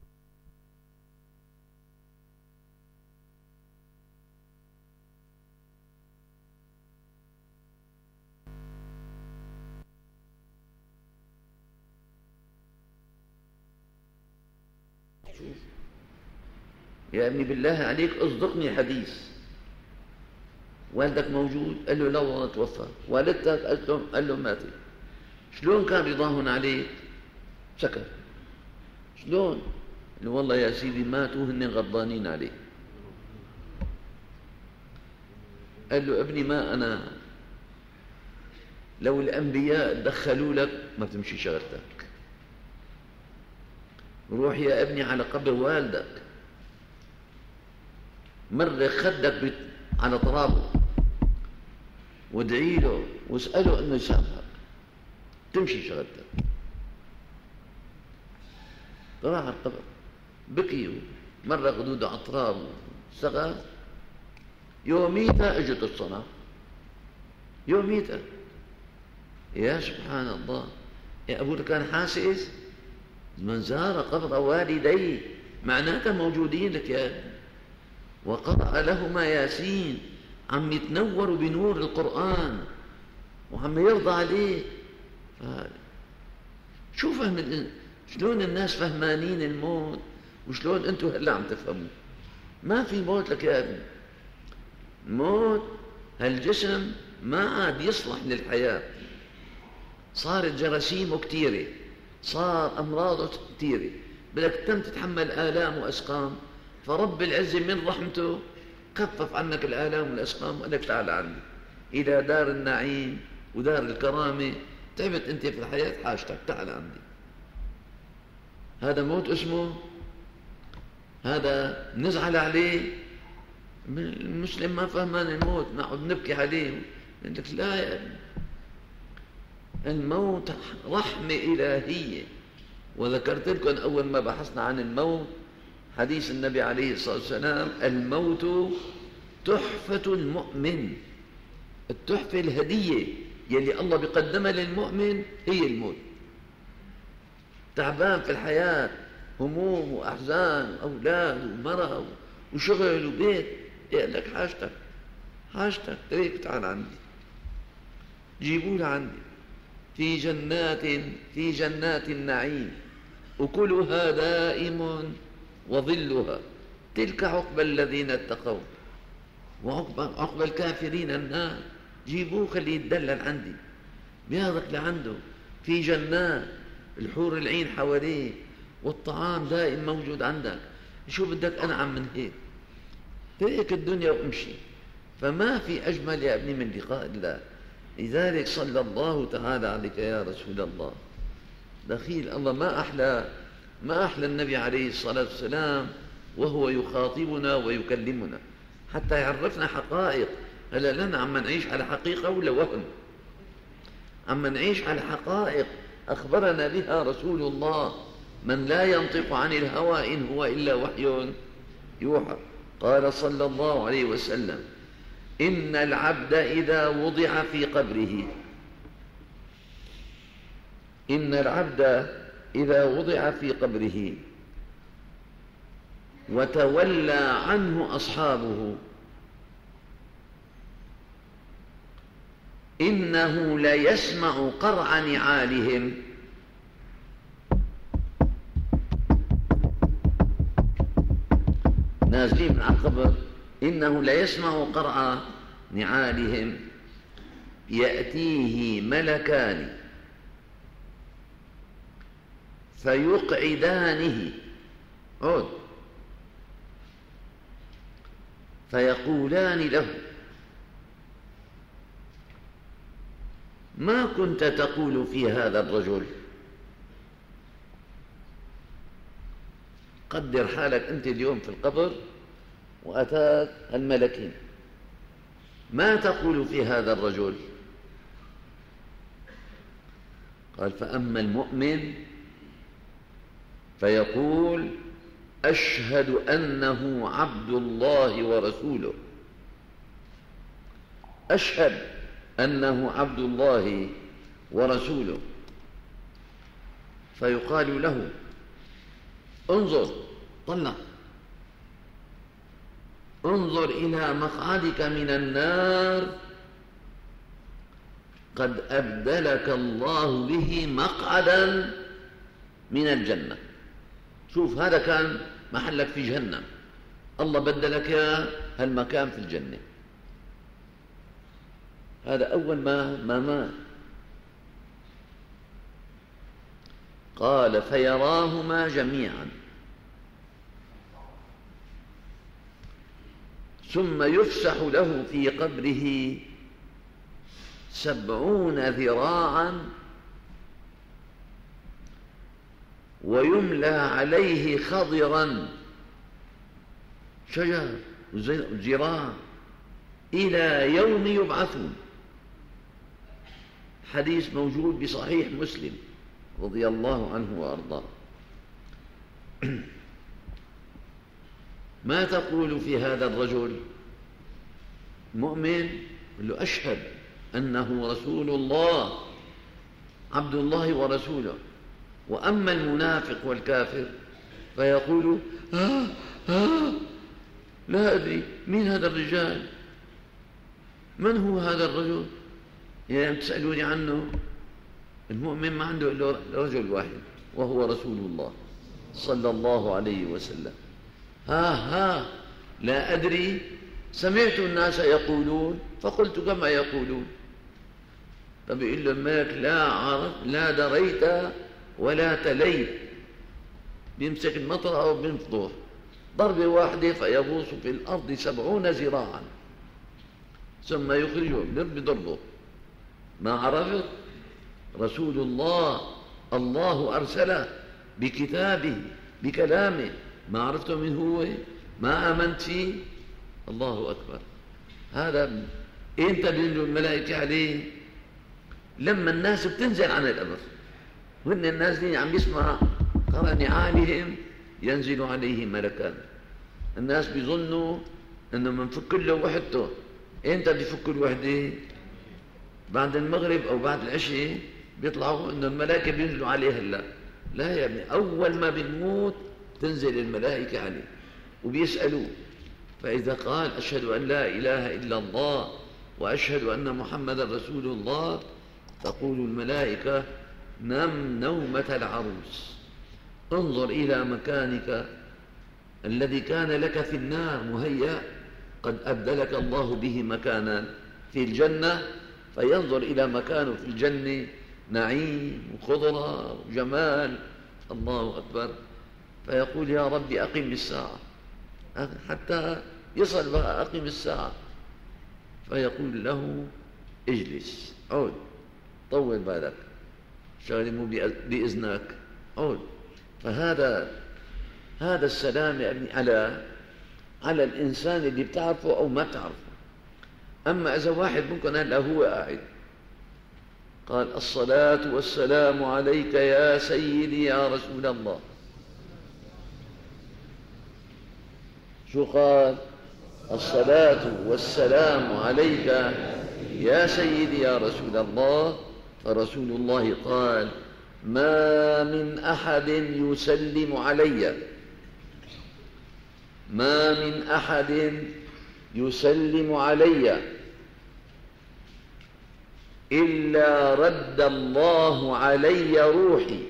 شوف يا ابني بالله عليك اصدقني حديث. والدك موجود؟ قال له: لا والله توفى. والدتك؟ قال له: ماتت. شلون كان رضاهن عليك؟ سكت. شلون؟ قال له: والله يا سيدي ماتوا هن غضبانين عليه. قال له: ابني ما أنا، لو الأنبياء دخلوا لك ما بتمشي شغلتك. روح يا ابني على قبر والدك، مرق خدك على ترابه وادعي له واسأله انه يسامحك، تمشي شغلتك. راح على القبر بكي ومرق خدوده على التراب وسقى. يوميتها اجت الصلاة، يوميتها. يا سبحان الله، يا أبوه كان حاسس من زار قبر والديه معناته موجودين لك يا ابني، وقرأ لهما ياسين، عم يتنوروا بنور القرآن وعم يرضى عليه. شو فهم شلون الناس فهمانين الموت وشلون انتم هلا عم تفهموا. ما في موت لك يا ابني. موت هالجسم ما عاد يصلح للحياة، صارت جراثيمه كثيرة، صار أمراضه كثيرة، بدك تم تتحمل آلام وأسقام. فرب العزة من رحمته خفف عنك الآلام والأسقام وقال لك: تعال عندي إلى دار النعيم ودار الكرامة. تعبت أنت في الحياة، حاجتك تعال عندي. هذا موت اسمه؟ هذا نزعل عليه؟ المسلم ما فهمان الموت نقعد نبكي عليه. يقول لك: لا يا ابني، الموت رحمة إلهية. وذكرت لكم أول ما بحثنا عن الموت حديث النبي عليه الصلاة والسلام: الموت تحفة المؤمن. التحفة الهدية يلي الله بيقدمها للمؤمن هي الموت. تعبان في الحياة، هموم وأحزان وأولاد ومرأة وشغل وبيت، يقول لك: حاجتك تريك تعال عندي، جيبوا لعندي في جنات النعيم أكلها دائم وظلها تلك عقبى الذين اتقوا وعقبى الكافرين النار. جيبوه خليه يتدلل عندي، بياخذك لعنده في جنات، الحور العين حواليه والطعام دائم موجود عندك. شو بدك أنعم من هيك؟ ترك الدنيا وامشي. فما في أجمل يا ابني من لقاء الله. لذلك صلى الله تعالى عليك يا رسول الله. دخيل الله، ما أحلى النبي عليه الصلاة والسلام وهو يخاطبنا ويكلمنا حتى يعرفنا حقائق. هلا لنا عم نعيش على حقيقة ولا وهم؟ عم نعيش على حقائق أخبرنا بها رسول الله، من لا ينطق عن الهوى إن هو إلا وحي يوحى. قال صلى الله عليه وسلم: إن العبد إذا وضع في قبره، إن العبد إذا وضع في قبره وتولى عنه أصحابه إنه ليسمع قرع نعالهم. نازلين من على القبر، إنه ليسمع قرع نعالهم يأتيه ملكان فيقعدانه فيقولان له: ما كنت تقول في هذا الرجل؟ قدر حالك أنت اليوم في القبر وأتاك الملكين، ما تقول في هذا الرجل؟ قال: فأما المؤمن فيقول: أشهد أنه عبد الله ورسوله، أشهد أنه عبد الله ورسوله. فيقال له: انظر، طلع، انظر إلى مقعدك من النار، قد أبدلك الله به مقعدا من الجنة. شوف، هذا كان محلك في جهنم، الله بدلك هالمكان في الجنة. هذا أول ما مات. قال: فيراهما جميعا، ثم يفسح له في قبره 70 ذراعا، ويملى عليه خضرا، شجر ذراع، إلى يوم يبعثون. حديث موجود بصحيح مسلم رضي الله عنه وأرضاه. ما تقول في هذا الرجل؟ مؤمن يقول له: أشهد أنه رسول الله، عبد الله ورسوله. وأما المنافق والكافر فيقول: لا أدري مين هذا الرجال، من هو هذا الرجل؟ يعني تسألوني عنه. المؤمن ما عنده إلا رجل واحد، وهو رسول الله صلى الله عليه وسلم. لا أدري، سمعت الناس يقولون فقلت كما يقولون. فبيقول له الملك: لا عرف، لا دريت ولا تليت. بيمسك المطر أو بينفضه ضربة واحدة فيغوص في الأرض 70 ذراعا، ثم يخرجه بضربه. ما عرفت؟ رسول الله، الله أرسله بكتابه بكلامه، ما عرفته من هو، ما آمنت فيه. الله أكبر. هذا إمتى بينزل الملائكة عليه؟ لما الناس بتنزل عن الأمر، وإن الناس دي عم يسمع قرأ نعالهم ينزل عليه ملكان. الناس بيظنوا إنه منفك له وحدته. إمتى بيفك الوحدة؟ بعد المغرب أو بعد العشاء بيطلعوا إنه الملائكة بينزلوا عليه. لا يا ابني، أول ما بنموت تنزل الملائكة عليه وبيسألوه. فإذا قال: أشهد أن لا إله إلا الله وأشهد أن محمد رسول الله، تقول الملائكة: نم نومة العروس، انظر إلى مكانك الذي كان لك في النار مهيأ، قد أبدلك الله به مكانا في الجنة. فينظر إلى مكانه في الجنة، نعيم وخضرة وجمال. الله أكبر. فيقول: يا رب أقم الساعة، حتى يصل بقى أقم الساعة. فيقول له: اجلس، عود، طول بالك، شغلي مو بإذنك، عود. فهذا السلام يا ابني على الإنسان اللي بتعرفه أو ما بتعرفه. أما إذا واحد ممكن هلا هو قاعد قال: الصلاة والسلام عليك يا سيدي يا رسول الله. شو قال؟ الصلاة والسلام عليك يا سيدي يا رسول الله. فرسول الله قال: ما من أحد يسلم علي، ما من أحد يسلم علي إلا رد الله علي روحي،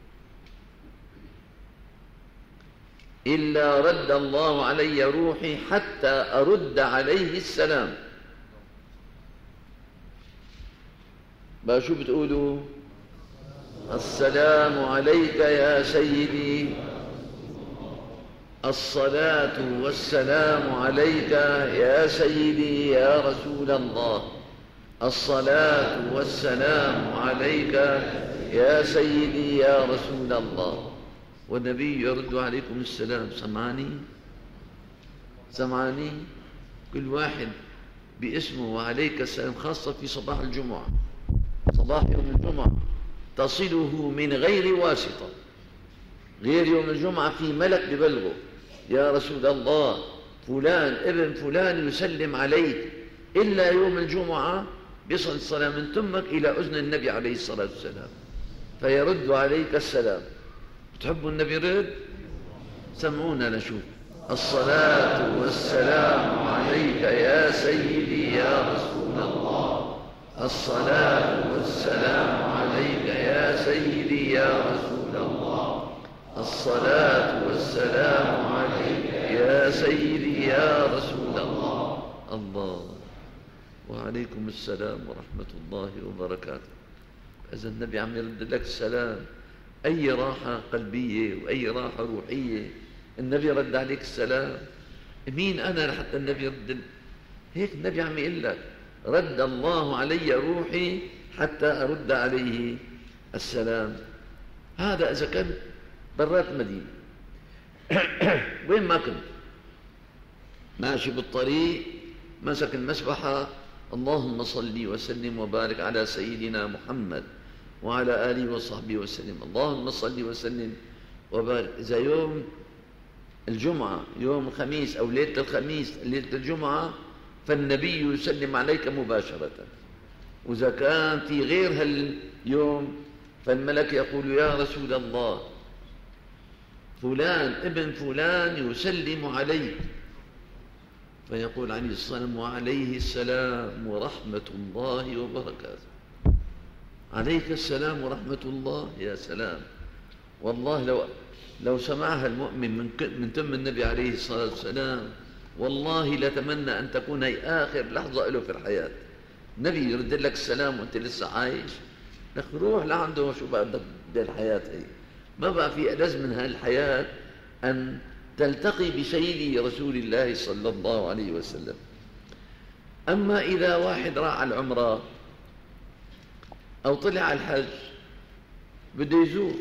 إلا رد الله علي روحي حتى أرد عليه السلام. بقى شو بتقولوا؟ السلام عليك يا سيدي، الصلاة والسلام عليك يا سيدي يا رسول الله. الصلاة والسلام عليك يا سيدي يا رسول الله. والنبي يرد عليكم السلام. سمعاني كل واحد باسمه وعليك السلام، خاصة في صباح الجمعة، صباح يوم الجمعة تصله من غير واسطة. غير يوم الجمعة في ملك ببلغه يا رسول الله فلان ابن فلان يسلم عليك، إلا يوم الجمعة بيصل الصلاة من تمك إلى أذن النبي عليه الصلاة والسلام فيرد عليك السلام. بتحبوا النبي يرد؟ سمعونا نشوف. الصلاة والسلام عليك يا سيدي يا رسول الله. الصلاة والسلام عليك يا سيدي يا رسول الله. الصلاة والسلام عليك يا سيدي يا رسول الله. الله. وعليكم السلام ورحمة الله وبركاته. إذا النبي عم يرد لك السلام، أي راحة قلبية وأي راحة روحية، النبي رد عليك السلام. مين أنا لحتى النبي يرد؟ هيك النبي عم يقول لك رد الله علي روحي حتى أرد عليه السلام. هذا إذا كنت برات المدينة وين ما كنت ماشي بالطريق مسك المسبحة اللهم صل وسلم وبارك على سيدنا محمد وعلى آله وصحبه وسلم. اللهم صل وسلم وبارك. إذا يوم الجمعة يوم الخميس أو ليلة الخميس ليلة الجمعة فالنبي يسلم عليك مباشرة. وإذا كان في غير هاليوم فالملك يقول يا رسول الله فلان ابن فلان يسلم عليك، فيقول عليه الصلاة والسلام وعليه السلام ورحمة الله وبركاته. عليك السلام ورحمة الله. يا سلام والله لو سمعها المؤمن من تم النبي عليه الصلاة والسلام والله لتمنى أن تكون هي آخر لحظة له في الحياة. النبي يرد لك السلام وأنت لسه عايش، لك روح لعنده شو بقى بدك الحياة هي. ما بقى في ألذ من هالحياة أن تلتقي بسيدي رسول الله صلى الله عليه وسلم. أما إذا واحد راح على العمرة أو طلع على الحج بده يزور،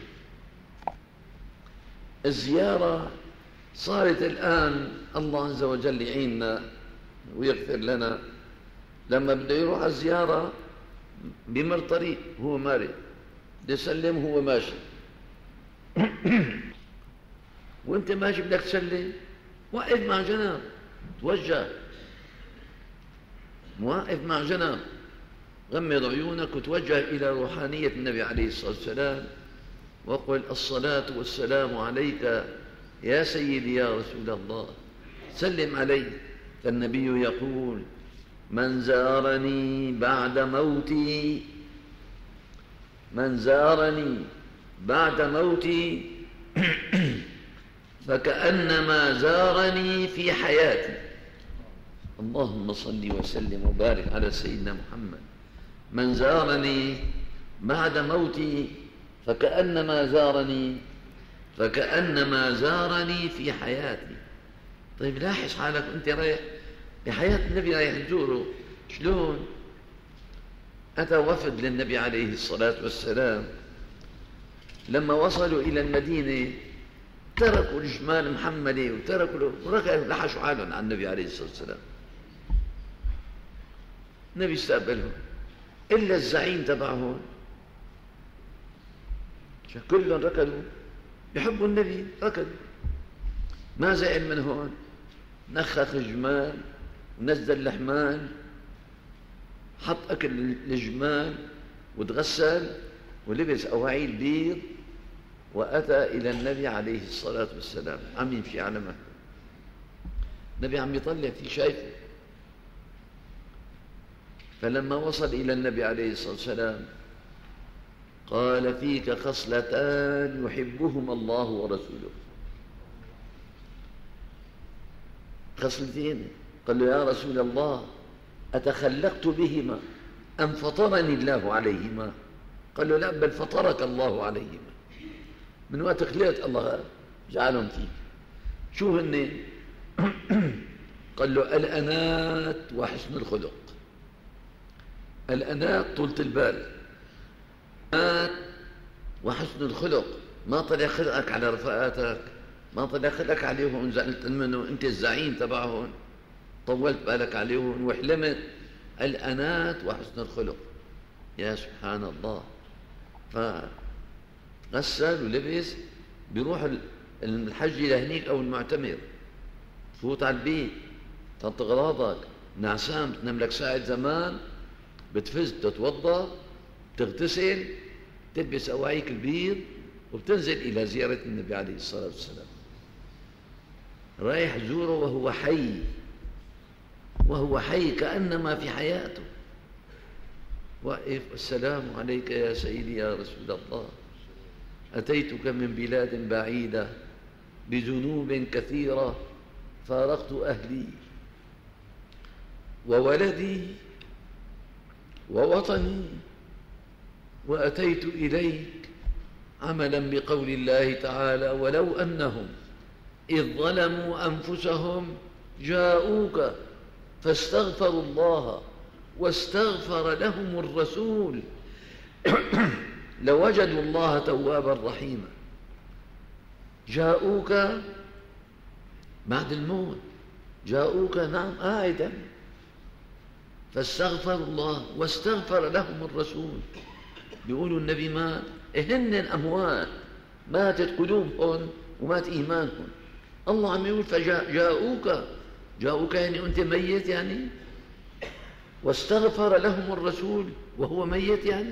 الزيارة صارت الآن الله عز وجل يعيننا ويغفر لنا. لما بده يروح على الزيارة بمر طريق هو ماري بده يسلم هو ماشي وانت ماشي بدك تسلم وقف مع جنب توجه، موقف مع جنب غمض عيونك وتوجه إلى روحانية النبي عليه الصلاة والسلام وقل الصلاة والسلام عليك يا سيدي يا رسول الله. سلم عليه. فالنبي يقول من زارني بعد موتي فكأنما زارني في حياتي. اللهم صل وسلم وبارك على سيدنا محمد. من زارني بعد موتي فكأنما زارني في حياتي. طيب لاحظ حالك أنت رايح بحياة النبي رايح تزوره شلون؟ أتى وفد للنبي عليه الصلاة والسلام، لما وصلوا إلى المدينة تركوا الجمال محملة وركعوا لحشوا حالهم عن النبي عليه الصلاة والسلام. النبي استقبلهم إلا الزعيم تبعهم كلهم ركضوا بيحبوا النبي ركضوا. ما زعل من هون، نخخ الجمال ونزل الحمال، حط أكل الجمال وتغسل ولبس أواعي البيض وأتى إلى النبي عليه الصلاة والسلام. عم يمشي على مهله، النبي عم يطلع في شايفه. فلما وصل إلى النبي عليه الصلاة والسلام قال فيك خصلتان يحبهما الله ورسوله. خصلتين. قال له يا رسول الله أتخلقت بهما أم فطرني الله عليهما؟ قال له لا بل فطرك الله عليهما، من وقت خلقت الله جعلهم فيك. شو هن؟ قال له الأنات وحسن الخلق. الأنات طولة البال، وحسن الخلق. ما طلع خلقك على رفقاتك، ما طلع خلقك عليهم زعلت منه، أنت الزعيم تبعهم، طولت بالك عليهم وحلمت. الأنات وحسن الخلق. يا سبحان الله. فغسل ولبس بيروح الحج لهنيك أو المعتمر، فوت على البيت، تنطق أغراضك، نعسان بتنام لك ساعة زمان، بتفز تتوضأ، تغتسل، تلبس أواعيك البيض، وبتنزل إلى زيارة النبي عليه الصلاة والسلام. رايح زوره وهو حي، وهو حي كأنما في حياته، واقف: السلام عليك يا سيدي يا رسول الله، أتيتك من بلاد بعيدة بذنوب كثيرة، فارقت أهلي وولدي ووطني، وأتيت إليك عملا بقول الله تعالى: ولو أنهم إذ ظلموا أنفسهم جاءوك فاستغفروا الله واستغفر لهم الرسول لوجدوا الله توابا رحيما. جاءوك بعد الموت، جاءوك نعم قاعدا، فاستغفروا الله واستغفر لهم الرسول. بيقولوا النبي مات، هن أموات، ماتت قلوبهم ومات إيمانهم. الله عم يقول فجاءوك، جاءوك يعني أنت ميت يعني، واستغفر لهم الرسول وهو ميت يعني.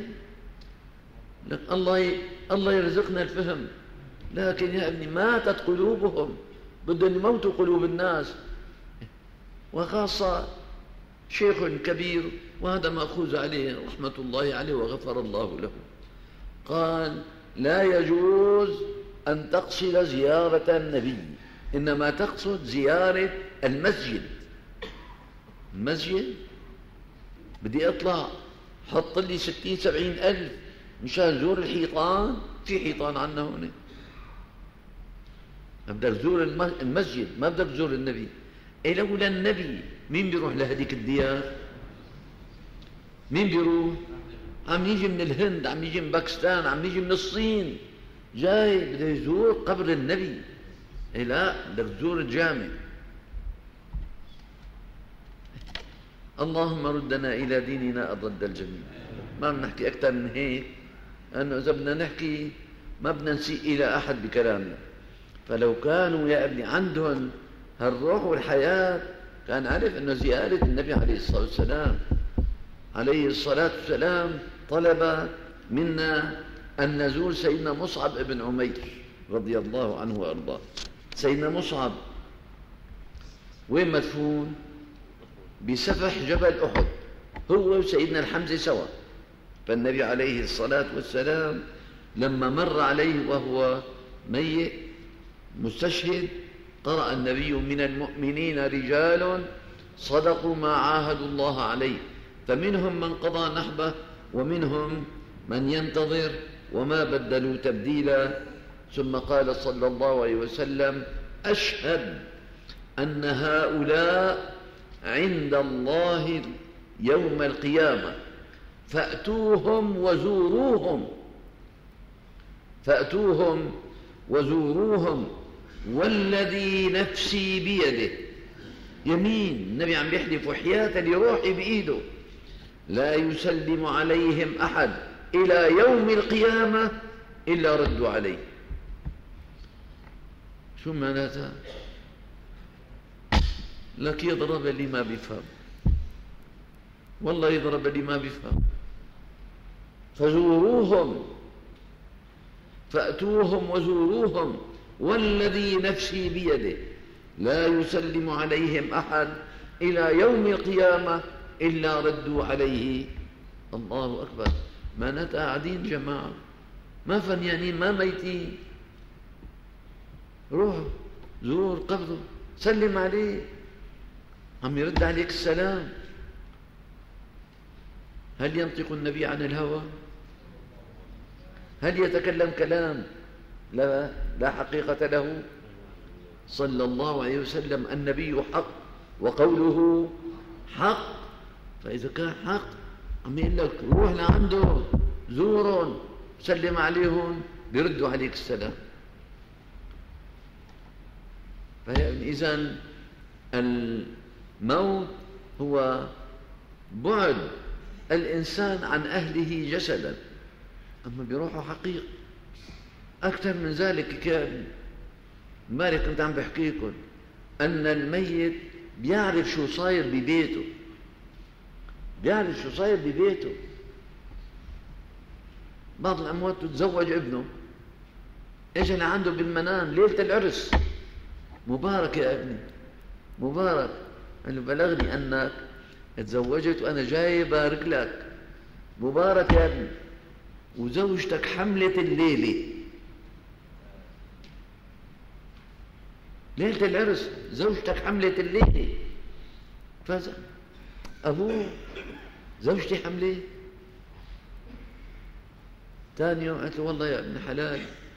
الله يرزقنا الفهم. لكن يا ابني ماتت قلوبهم، بدهم يموتوا قلوب الناس، وخاصة شيخ كبير، وهذا مأخوذ عليه رحمة الله عليه وغفر الله له، قال: لا يجوز أن تقصد زيارة النبي، إنما تقصد زيارة المسجد. المسجد بدي أطلع حط لي 60-70 ألف مشان زور الحيطان، في حيطان عنا هنا، بدك تزور المسجد، ما بدك تزور النبي. إيه لولا النبي مين بيروح لهذيك الديار؟ مين بيروح؟ عم يجي من الهند، عم يجي من باكستان، عم يجي من الصين، جاي بده يزور قبر النبي. إيه لا، بدك تزور الجامع. اللهم ردنا إلى ديننا الرد الجميل. ما بنحكي أكثر من هيك، لأنه إذا بدنا نحكي ما بدنا نسيء إلى أحد بكلامنا. فلو كانوا يا ابني عندهم هالروح والحياة، كان عرف أنه زيارة النبي عليه الصلاة والسلام طلب منا أن نزور سيدنا مصعب بن عمير رضي الله عنه وأرضاه. سيدنا مصعب وين مدفون؟ بسفح جبل أحد، هو وسيدنا الحمزة سوا. فالنبي عليه الصلاة والسلام لما مر عليه وهو ميت مستشهد، قرأ النبي: من المؤمنين رجال صدقوا ما عاهدوا الله عليه، فمنهم من قضى نحبه ومنهم من ينتظر وما بدلوا تبديلا. ثم قال صلى الله عليه وسلم: أشهد أن هؤلاء عند الله يوم القيامة، فأتوهم وزوروهم والذي نفسي بيده. يمين، النبي عم يحلف وحياة لروحي بإيده: لا يسلم عليهم أحد إلى يوم القيامة إلا ردوا عليه. شو معناتها؟ لك يضرب اللي ما بيفهم، والله يضرب اللي ما بيفهم. فأتوهم وزوروهم والذي نفسي بيده لا يسلم عليهم أحد إلى يوم القيامة إلا ردوا عليه. الله أكبر. ما نتقاعدين جماعة، ما فنيانين، ما ميتين. روح زور قبره، سلم عليه، عم يرد عليك السلام. هل ينطق النبي عن الهوى؟ هل يتكلم كلام لا حقيقة له؟ صلى الله عليه وسلم النبي حق وقوله حق. فإذا كان حق عم يقول لك روح لعنده زورهم سلم عليهم بيردوا عليك السلام. فإذا الموت هو بعد الإنسان عن أهله جسدا، أما بيروحوا حقيقة. أكثر من ذلك كان مالك كنت عم بحكيكم أن الميت بيعرف شو صاير ببيته، بيعرف شو صاير ببيته. بعض الأموات تتزوج ابنه، اجى لعنده بالمنام ليلة العرس، مبارك يا ابني مبارك، قال له بلغني أنك تزوجت وأنا جاي بارك لك، مبارك يا ابني، وزوجتك حملت الليلة، ليلة العرس زوجتك حملت الليلة. فاز أبوه زوجتي حملة. ثاني يوم قالت له والله يا ابن حلال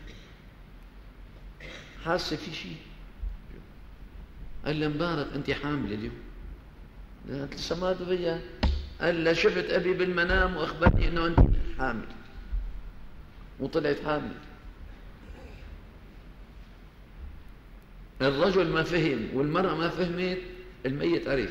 حاسة في شيء. قال له مبارك أنت حاملة اليوم. قالت لسه ما تبين. قال له شفت أبي بالمنام وأخبرني أنه أنت حامل، وطلعت حامل. الرجل ما فهم والمرأة ما فهمت، الميت عرف.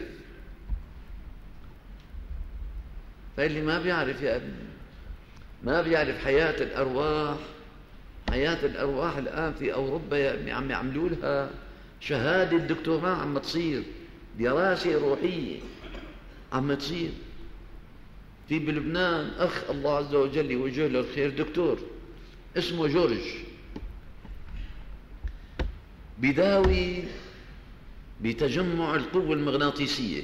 فاللي ما بيعرف يا ابني ما بيعرف حياة الأرواح. حياة الأرواح الآن في أوروبا يا ابني عم يعملوا لها شهادة دكتوراه، عم تصير دراسة روحية عم تصير. في بلبنان أخ الله عز وجل يوجه له الخير دكتور اسمه جورج، بداوي بتجمع القوة المغناطيسية،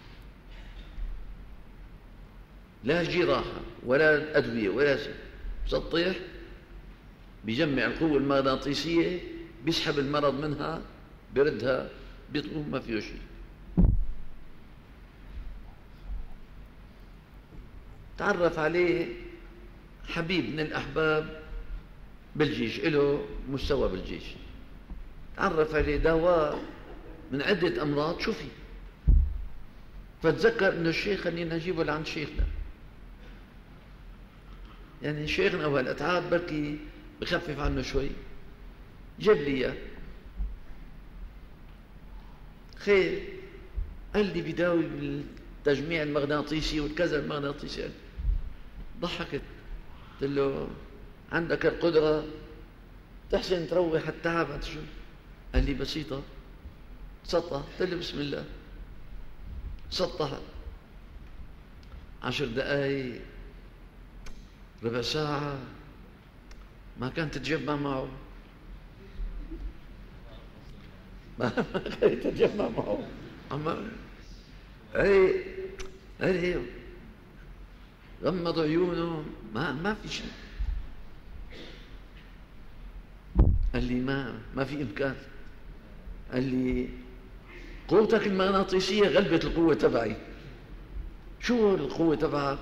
لا جراحة ولا أدوية ولا شيء، مسطح بيجمع القوة المغناطيسية، بيسحب المرض منها بردها بيطلب ما فيه شيء. تعرف عليه حبيب من الأحباب بالجيش، له مستوى بالجيش، تعرف عليه دواء من عدة أمراض شفي. فتذكر أن الشيخ خلينا نجيبه لعند شيخنا، يعني شيخنا هو الأتعاب بركي بخفف عنه شوي، جاب لي إياه خير. قال لي بداوي بالتجميع المغناطيسي والكذا المغناطيسي. ضحكت قلت له عندك القدرة تحسن تروح التعب؟ شو؟ قال لي بسيطة، سطح. قلت له بسم الله. سطح 10 دقايق ربع ساعة ما كانت تتجمع معه، ما كانت تتجمع معه. أما هي غمض عيونه ما في شيء. قال لي ما في إمكان. قال لي قوتك المغناطيسية غلبت القوة تبعي. شو القوة تبعك؟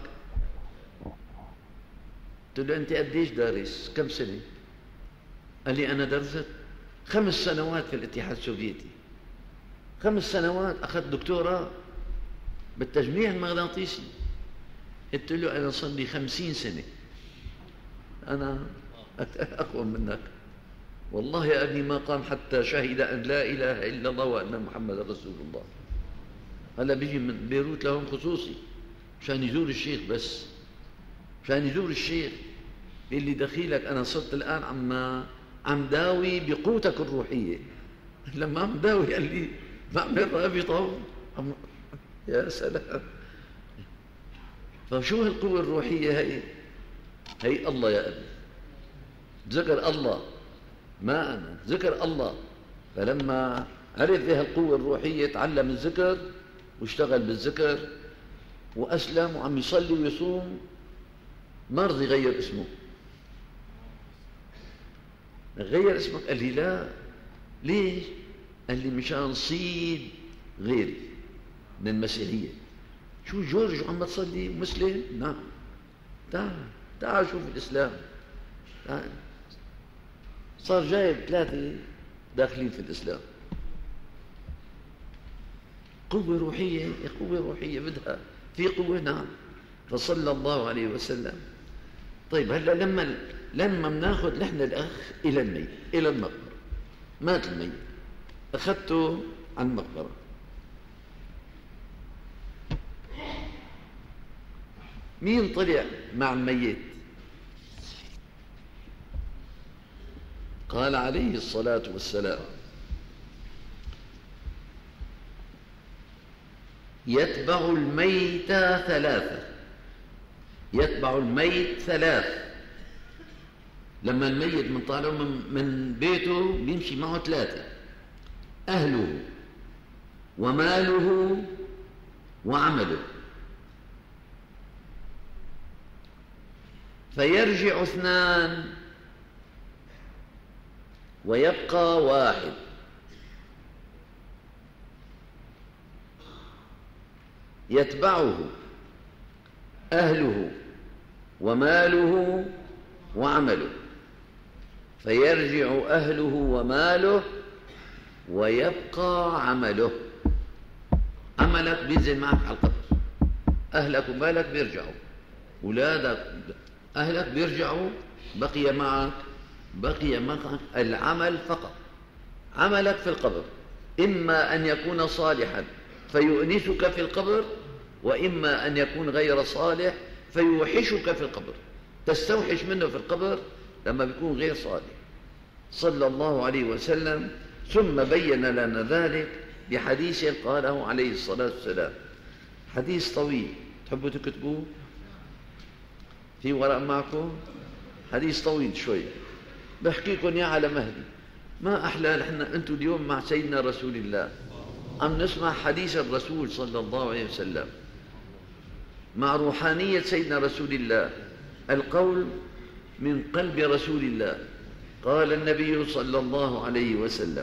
قلت له أنت قديش دارس؟ كم سنة؟ قال لي أنا درست 5 سنوات في الاتحاد السوفيتي، 5 سنوات أخذت دكتوراه بالتجميع المغناطيسي. قلت له أنا صار لي 50 سنة، أنا أقوى منك. والله يا ابني ما قام حتى شهد أن لا إله إلا الله وأن محمد رسول الله. هلا بيجي من بيروت لهم خصوصي مشان يزور الشيخ، بس مشان يزور الشيخ. بيقول لي دخيلك أنا صرت الآن عم داوي بقوتك الروحية. لما عم داوي قال لي بعمل رابطة يا سلام. فشو هالقوة الروحية هي الله يا ابني. ذكر الله، ما أنا ذكر الله. فلما عرف بها القوة الروحية تعلم الذكر واشتغل بالذكر وأسلم وعم يصلي ويصوم. ما رضي يغير اسمه. غير اسمك؟ قال لي لا. ليش؟ قال لي مشان صيد غيري من المسيحية. شو جورج عم تصلي مسلم؟ نعم. تعال شوف الإسلام. تعال. صار جايب 3 داخلين في الإسلام. قوة روحية، قوة روحية بدها في قوة. نعم. فصلى الله عليه وسلم. طيب هلا لما بناخذ نحن الأخ إلى الميت، إلى المقبرة، مات الميت، أخذته على المقبرة، مين طلع مع الميت؟ قال عليه الصلاة والسلام: يتبع الميت ثلاثة. يتبع الميت ثلاث. لما الميت من طالع من بيته بيمشي معه ثلاثة: أهله وماله وعمله. فيرجع اثنان ويبقى واحد. يتبعه أهله وماله وعمله. فيرجع أهله وماله ويبقى عمله. عملك بينزل معك على القبر، أهلك ومالك بيرجعوا، أولادك أهلك بيرجعوا، بقي معك العمل فقط. عملك في القبر إما أن يكون صالحا فيؤنسك في القبر، وإما أن يكون غير صالح فيوحشك في القبر، تستوحش منه في القبر لما بيكون غير صالح. صلى الله عليه وسلم ثم بين لنا ذلك بحديث قاله عليه الصلاة والسلام. حديث طويل، تحبوا تكتبوه في ورق معكم؟ حديث طويل شوي، بحكيكم يا على مهلي. ما أحلى نحن أنتم اليوم مع سيدنا رسول الله، عم نسمع حديث الرسول صلى الله عليه وسلم مع روحانية سيدنا رسول الله، القول من قلب رسول الله. قال النبي صلى الله عليه وسلم: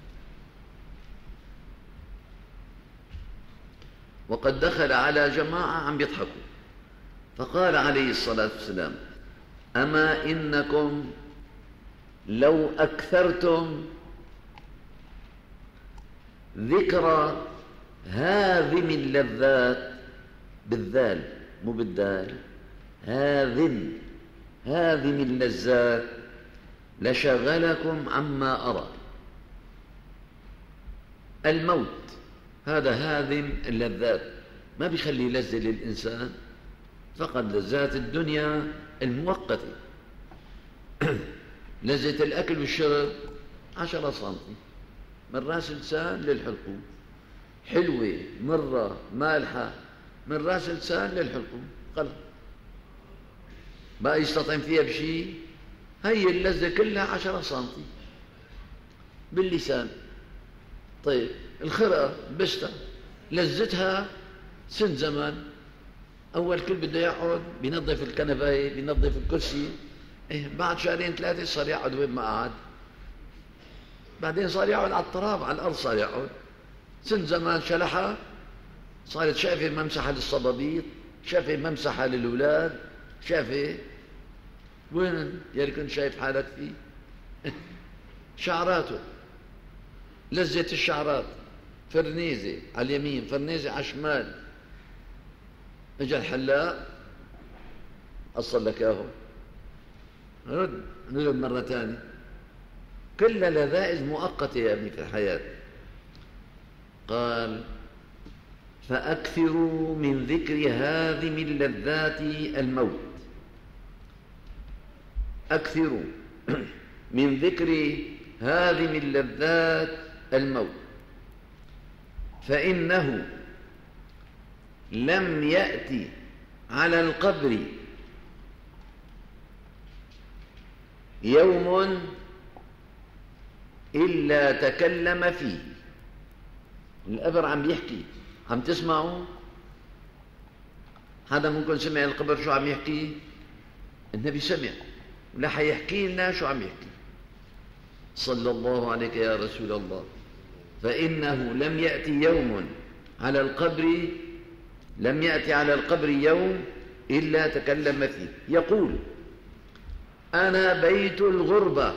وقد دخل على جماعة عم يضحكوا، فقال عليه الصلاة والسلام: أما إنكم لو أكثرتم ذكر هاذم اللذات، بالذال مو بالدال، هاذم اللذات لشغلكم عما أرى. الموت هذا هاذم اللذات، ما بيخلي لذة للإنسان، فقد لذات الدنيا المؤقتة. لذة الأكل والشرب 10 سنتي من رأس لسان للحلقوم، حلوة مرة مالحة من رأس لسان للحلقوم، خلص بقى يستطعم فيها بشيء. هي اللذة كلها 10 سنتي باللسان. طيب الخرقة بشتة لذتها سن زمان، أول كل بده يقعد بينظف الكنباية بينظف الكرسي، بعد 2 3 صار يقعد وين ما قعد، بعدين صار يقعد على التراب على الأرض، صار يقعد. سن زمان شلحها، صارت شافة ممسحة للصبابيط، شافة ممسحة للأولاد، شافة وين يلي كنت شايف حالك فيه. شعراته، لذة الشعرات، فرنيزة على اليمين فرنيزة على الشمال. اجى الحلاق أصل لك اهو، رد مرة ثانية. كل لذائذ مؤقتة يا ابني في الحياة. قال: فأكثروا من ذكر هاذم اللذات الموت. أكثروا من ذكر هاذم اللذات الموت، فإنه لم يأتي على القبر يوم إلا تكلم فيه. القبر عم يحكي، عم تسمعوا؟ حدا منكم سمع القبر شو عم يحكي؟ النبي سمع ولا حيحكي لنا شو عم يحكي. صلى الله عليك يا رسول الله. فإنه لم يأتي يوم على القبر، لم يأتي على القبر يوم إلا تكلم فيه. يقول: أنا بيت الغربة،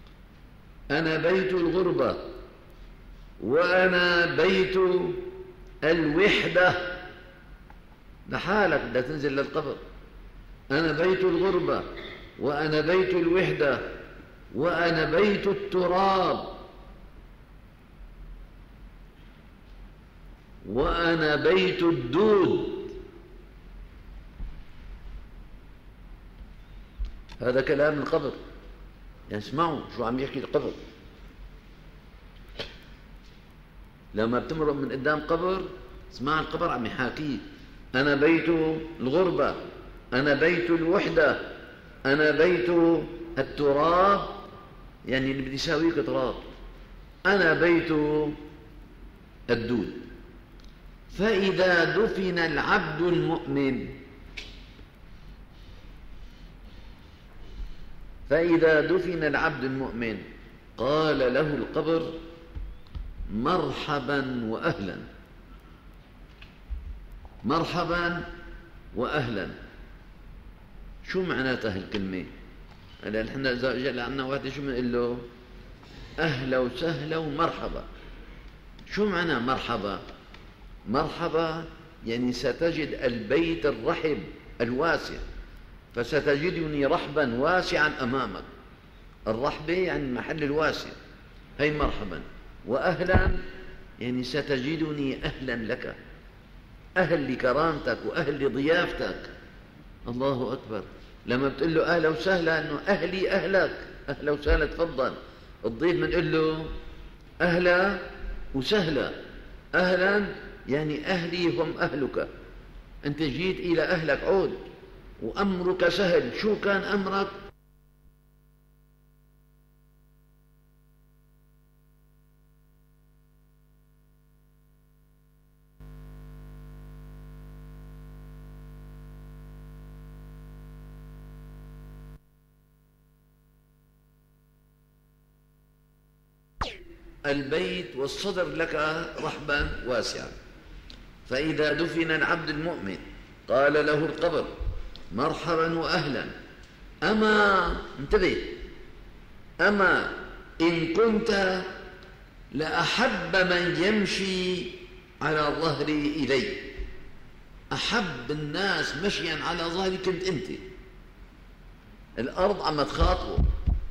أنا بيت الغربة، وأنا بيت الوحدة لحالك بدها تنزل للقبر. أنا بيت الغربة، وأنا بيت الوحدة، وأنا بيت التراب، وأنا بيت الدود. هذا كلام القبر. يعني اسمعوا شو عم يحكي القبر. لما بتمرق من قدام قبر اسمع القبر عم يحاكيه. أنا بيت الغربة، أنا بيت الوحدة، أنا بيت التراب، يعني اللي بدي يساويك تراب، أنا بيت الدود. فإذا دفن العبد المؤمن، فإذا دفن العبد المؤمن قال له القبر مرحبا وأهلا، مرحبا وأهلا. شو معناتها هالكلمة؟ هلا نحن إذا جاء عنا واحد شو بنقول له؟ أهلا وسهلا ومرحبا. شو معنى مرحبا؟ مرحبا يعني ستجد البيت الرحب الواسع، فستجدني رحبا واسعا أمامك. الرحبة يعني المحل الواسع، هي مرحبا. وأهلا يعني ستجدني أهلا لك، أهل لكرامتك وأهل لضيافتك. الله أكبر. لما بتقول له أهلا وسهلا أنه أهلي أهلك، أهلا وسهلا تفضل. الضيف بنقول له أهلا وسهلا. أهلا يعني أهلي هم أهلك، أنت جيت إلى أهلك عود، وأمرك سهل. شو كان أمرك؟ البيت والصدر لك رحبا واسعا. فإذا دفن العبد المؤمن قال له القبر مرحبا وأهلا. أما انتبه، أما إن كنت لأحب من يمشي على ظهري إلي. أحب الناس مشيا على ظهري كنت أنت. الأرض عم تخاطبه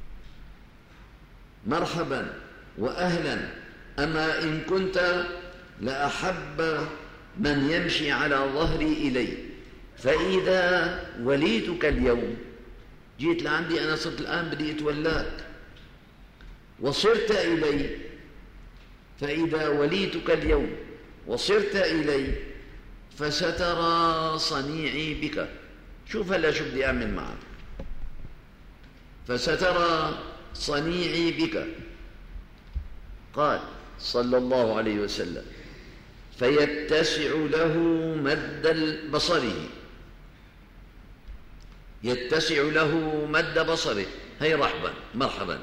مرحبا وأهلا. أما إن كنت لأحب من يمشي على ظهري إلي، فإذا وليتك اليوم، جيت لعندي أنا صرت الآن بدي أتولاك، وصرت إلي، فإذا وليتك اليوم وصرت إلي فسترى صنيعي بك. شوف هلا شو بدي أعمل معك. فسترى صنيعي بك. قال صلى الله عليه وسلم فيتسع له مد بصره، يتسع له مد بصره، هي رحبا مرحبا.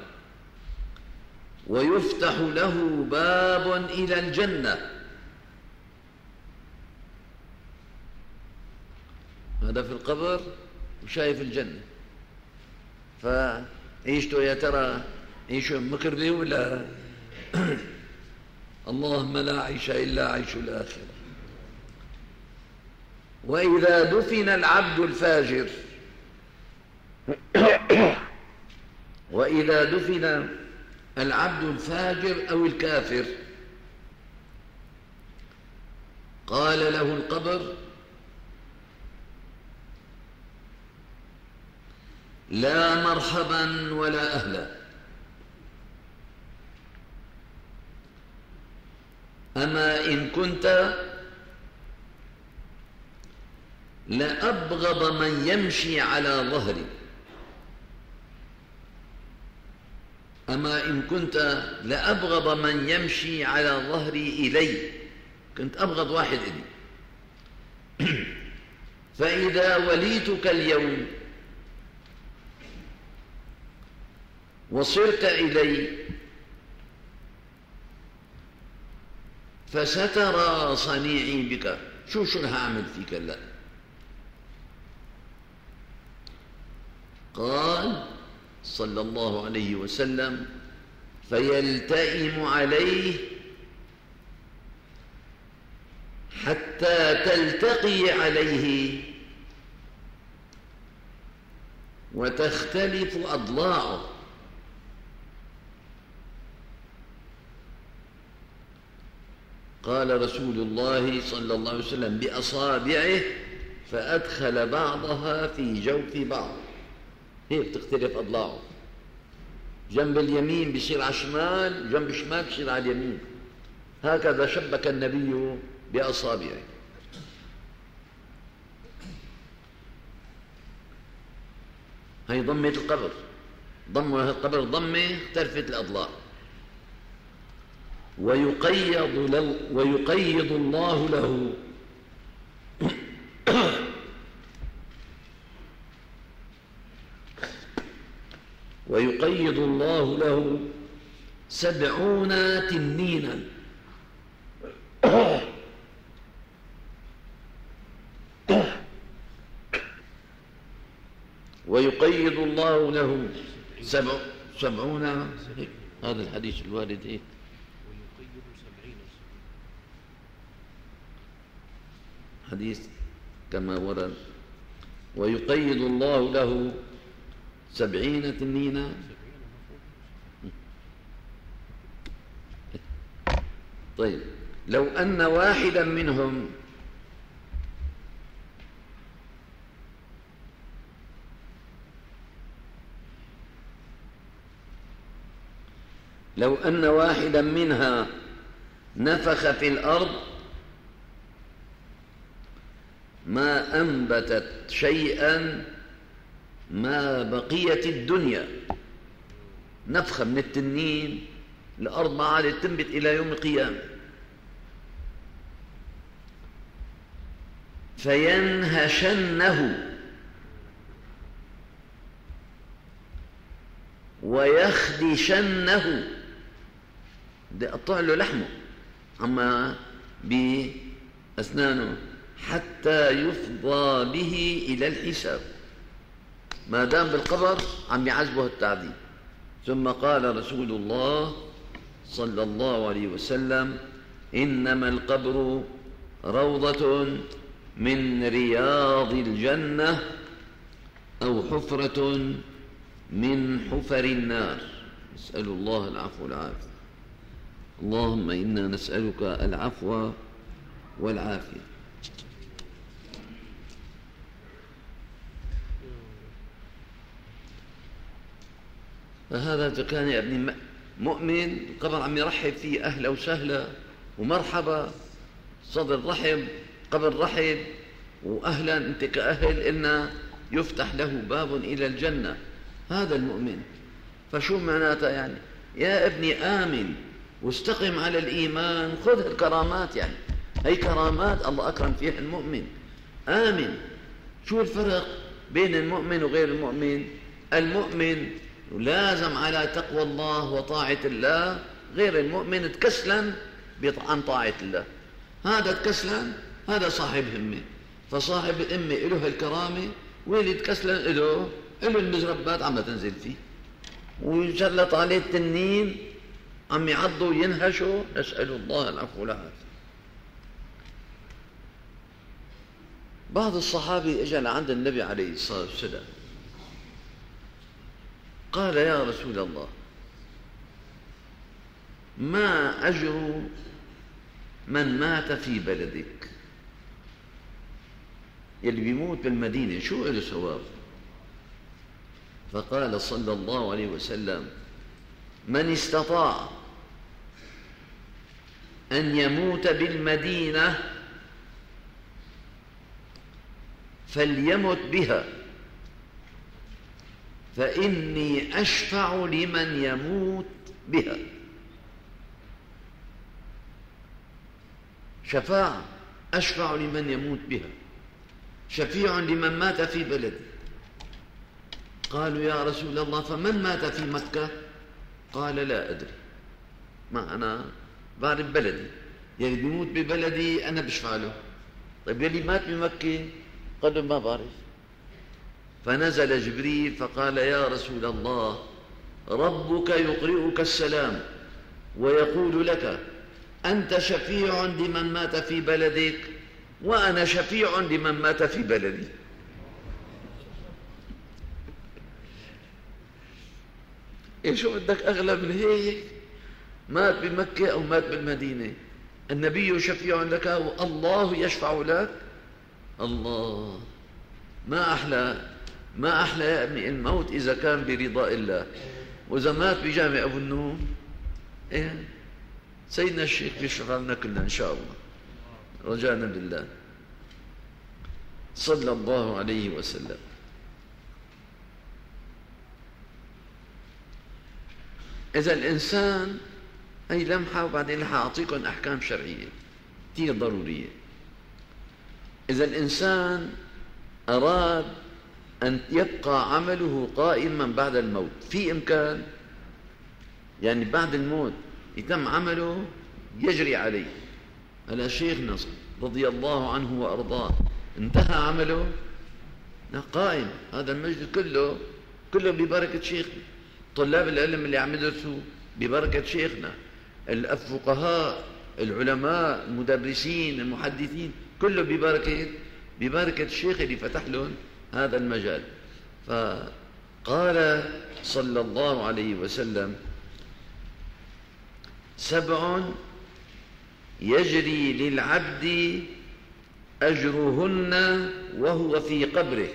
ويفتح له باب إلى الجنة. هذا في القبر وشايف الجنة. فعيشته يا ترى عيشه مكربي ولا اللهم لا عيش إلا عيش الآخرة. وإذا دفن العبد الفاجر، وإذا دفن العبد الفاجر أو الكافر قال له القبر لا مرحبا ولا أهلا. أما إن كنت لأبغض من يمشي على ظهري، أما إن كنت لأبغض من يمشي على ظهري إلي، كنت أبغض واحد إلي. فإذا وليتك اليوم وصرت إلي فسترى صنيعي بك. شو رح أعمل فيك هلا؟ قال صلى الله عليه وسلم فيلتئم عليه حتى تلتقي عليه وتختلف أضلاعه. قال رسول الله صلى الله عليه وسلم بأصابعه فأدخل بعضها في جوف بعض، هيك بتختلف أضلاعه، جنب اليمين بيصير على الشمال، جنب الشمال بيصير على اليمين، هكذا شبك النبي بأصابعه. هي ضمة القبر، ضمة القبر ضمة اختلفت الأضلاع. ويقيض الله له ويقيض الله له 70 تنينا ويقيض الله له 70. هذا الحديث الوارد هيك، حديث كما ورد. ويقيض الله له 70 تنينا. طيب، لو أن واحدا منهم منها نفخ في الأرض ما أنبتت شيئا ما بقيت الدنيا. نفخة من التنين، الأرض ما عادت تنبت إلى يوم القيامة. فينهشنه ويخدشنه، ده قطع له لحمه أما بأسنانه حتى يفضى به إلى الحساب، ما دام بالقبر عم يعذبه التعذيب. ثم قال رسول الله صلى الله عليه وسلم: إنما القبر روضة من رياض الجنة أو حفرة من حفر النار. نسأل الله العفو والعافية. اللهم إنا نسألك العفو والعافية. فهذا كان يا ابني مؤمن، القبر عم يرحب فيه، أهلا وسهلا ومرحبا، صدر رحب، قبر رحب، وأهلا أنت كأهل إلنا، يفتح له باب إلى الجنة. هذا المؤمن. فشو معناته يعني؟ يا ابني آمن واستقم على الإيمان، خذ الكرامات، يعني هي كرامات الله أكرم فيها المؤمن. آمن. شو الفرق بين المؤمن وغير المؤمن؟ المؤمن لازم على تقوى الله وطاعة الله، غير المؤمن تكسلا عن طاعة الله. هذا تكسلا، هذا صاحب همة. فصاحب الأمة له الكرامة، واللي تكسلا له المزربات عم تنزل فيه، ويسلط عليه التنين عم يعضوا وينهشوا. نسأل الله العفو والعافية. بعض الصحابة اجى لعند النبي عليه الصلاة والسلام قال: يا رسول الله، ما أجر من مات في بلدك؟ يلي بيموت بالمدينة شو له ثواب؟ فقال صلى الله عليه وسلم: من استطاع أن يموت بالمدينة فليمت بها، فإني أشفع لمن يموت بها. شفاعة، أشفع لمن يموت بها، شفيع لمن مات في بلده. قالوا: يا رسول الله، فمن مات في مكة؟ قال: لا أدري، ما أنا بعرف بلدي، يلي بيموت ببلدي أنا بشفع له. طيب يلي مات بمكة؟ قالوا: ما بعرف. فنزل جبريل فقال: يا رسول الله، ربك يقرئك السلام ويقول لك: أنت شفيع لمن مات في بلدك وأنا شفيع لمن مات في بلدي. إيه شو بدك أغلى من هيك؟ مات بمكة أو مات بالمدينة، النبي شفيع لك والله يشفع لك. الله، ما أحلى الموت إذا كان برضاء الله. وإذا مات بجامع أبو النوم، إيه سيدنا الشيخ بيشفع لنا كلنا إن شاء الله، رجانا بالله صلى الله عليه وسلم. إذا الإنسان، هي لمحة وبعدين رح أعطيكم أحكام شرعية كثير ضرورية. إذا الإنسان أراد أن يبقى عمله قائما بعد الموت، في إمكان يعني بعد الموت يتم عمله يجري عليه. هلا شيخنا رضي الله عنه وأرضاه انتهى عمله قائم، هذا المجد كله ببركة شيخنا. طلاب العلم اللي عم يدرسوا ببركة شيخنا، الفقهاء، العلماء، المدرسين، المحدثين، كله ببركة الشيخ اللي فتح لهم هذا المجال. فقال صلى الله عليه وسلم: 7 يجري للعبد أجرهن وهو في قبره.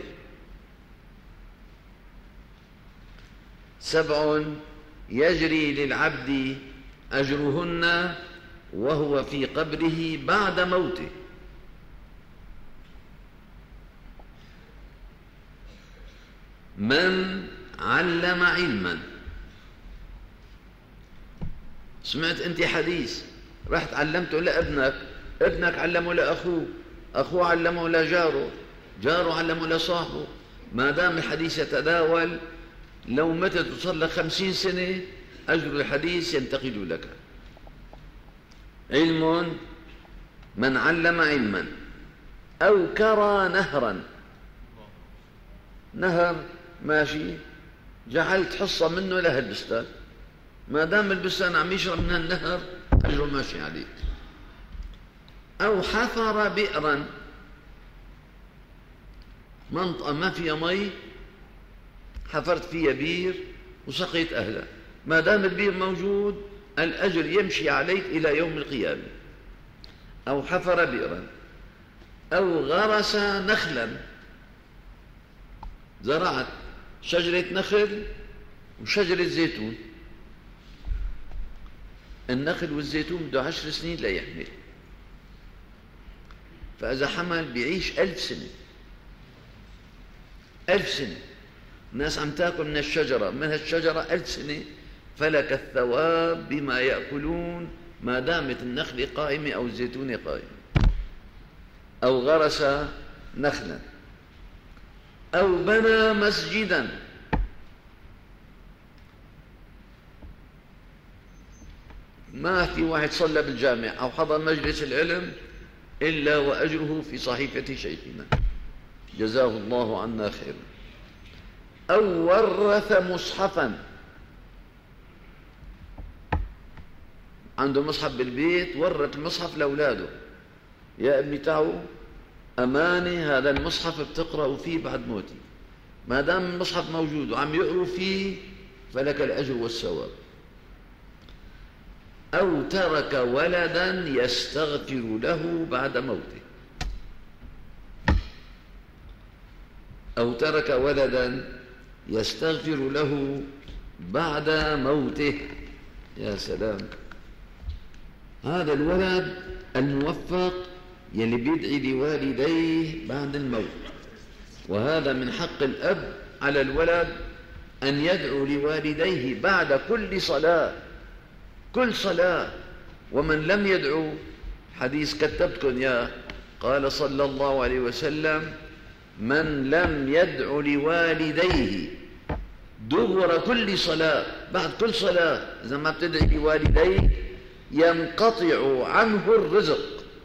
7 يجري للعبد أجرهن وهو في قبره بعد موته. من علم علما، سمعت أنت حديث رحت علمته لابنك، ابنك علمه لأخوه، أخوه علمه لجاره، جاره علمه لصاحبه، ما دام الحديث يتداول، لو متى تصل لك 50 سنة أجر الحديث ينتقل لك. علم، من علم علما أو كرى نهرا، نهر ماشي جعلت حصة منه لهالبستان، ما دام البستان عم يشرب من النهر أجره ماشي عليك. أو حفر بئرا، منطقة ما فيها مي حفرت فيها بير وسقيت أهلها، ما دام البير موجود الأجر يمشي عليك إلى يوم القيامة. أو حفر بئرا أو غرس نخلا، زرعت شجرة نخل وشجرة زيتون، النخل والزيتون بده 10 سنين ليحمل، فإذا حمل بيعيش 1000 سنة. 1000 سنة الناس عم تاكل من الشجرة، من هالشجرة 1000 سنة، فلك الثواب بما يأكلون ما دامت النخل قائمة أو الزيتون قائم. أو غرس نخلا أو بنى مسجدا، ما في واحد صلى بالجامع أو حضر مجلس العلم إلا وأجره في صحيفة شيخنا جزاه الله عنا خيرا. أو ورث مصحفا، عنده مصحف بالبيت ورث المصحف لأولاده، يا ابني تعوا أمانة هذا المصحف بتقرأوا فيه بعد موتي، ما دام المصحف موجود وعم يقروا فيه فلك الأجر والثواب. أو ترك ولدا يستغفر له بعد موته، أو ترك ولدا يستغفر له بعد موته. يا سلام، هذا الولد الموفق يلي بيدعي لوالديه بعد الموت، وهذا من حق الأب على الولد أن يدعو لوالديه بعد كل صلاة، كل صلاة. ومن لم يدعو، حديث كتبتكم يا، قال صلى الله عليه وسلم: من لم يدعو لوالديه دبر كل صلاة، بعد كل صلاة إذا ما بتدعي لوالديه ينقطع عنه الرزق،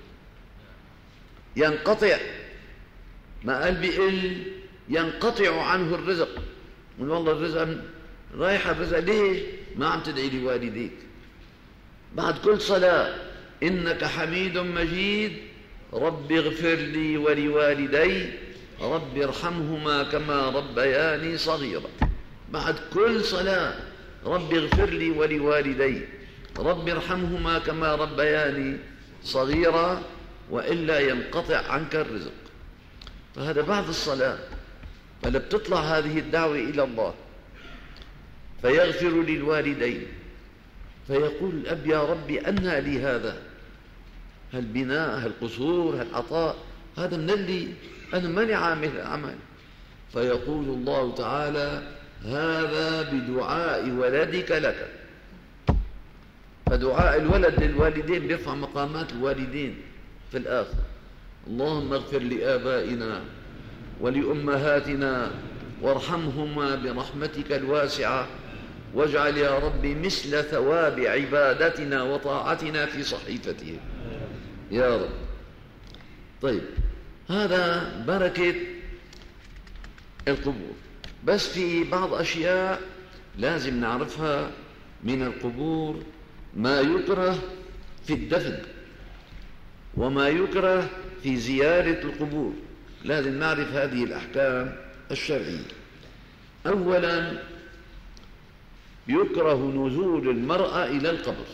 ينقطع، ما قال بيقل، ينقطع عنه الرزق. من والله الرزق رايح الرزق، ليش ما عم تدعي لوالديك؟ بعد كل صلاة إنك حميد مجيد، رب اغفر لي ولوالدي، رب ارحمهما كما ربياني صغيرا. بعد كل صلاة رب اغفر لي ولوالدي، رب ارحمهما كما ربياني صغيرا، وإلا ينقطع عنك الرزق. فهذا بعد الصلاة. فلا بتطلع هذه الدعوة إلى الله فيغفر للوالدين، فيقول الأب يا ربي أنى لي هذا، هالبناء، هالقصور، هالعطاء، هذا من اللي أنا ماني عامل العمل. فيقول الله تعالى هذا بدعاء ولدك لك. فدعاء الولد للوالدين بيرفع مقامات الوالدين في الآخر. اللهم اغفر لآبائنا ولأمهاتنا وارحمهما برحمتك الواسعة، واجعل يا رب مثل ثواب عبادتنا وطاعتنا في صحيفتهم يا رب. طيب، هذا بركة القبور. بس في بعض أشياء لازم نعرفها من القبور، ما يكره في الدفن وما يكره في زيارة القبور. لازم نعرف هذه الأحكام الشرعية. أولا، يكره نزول المرأة إلى القبر.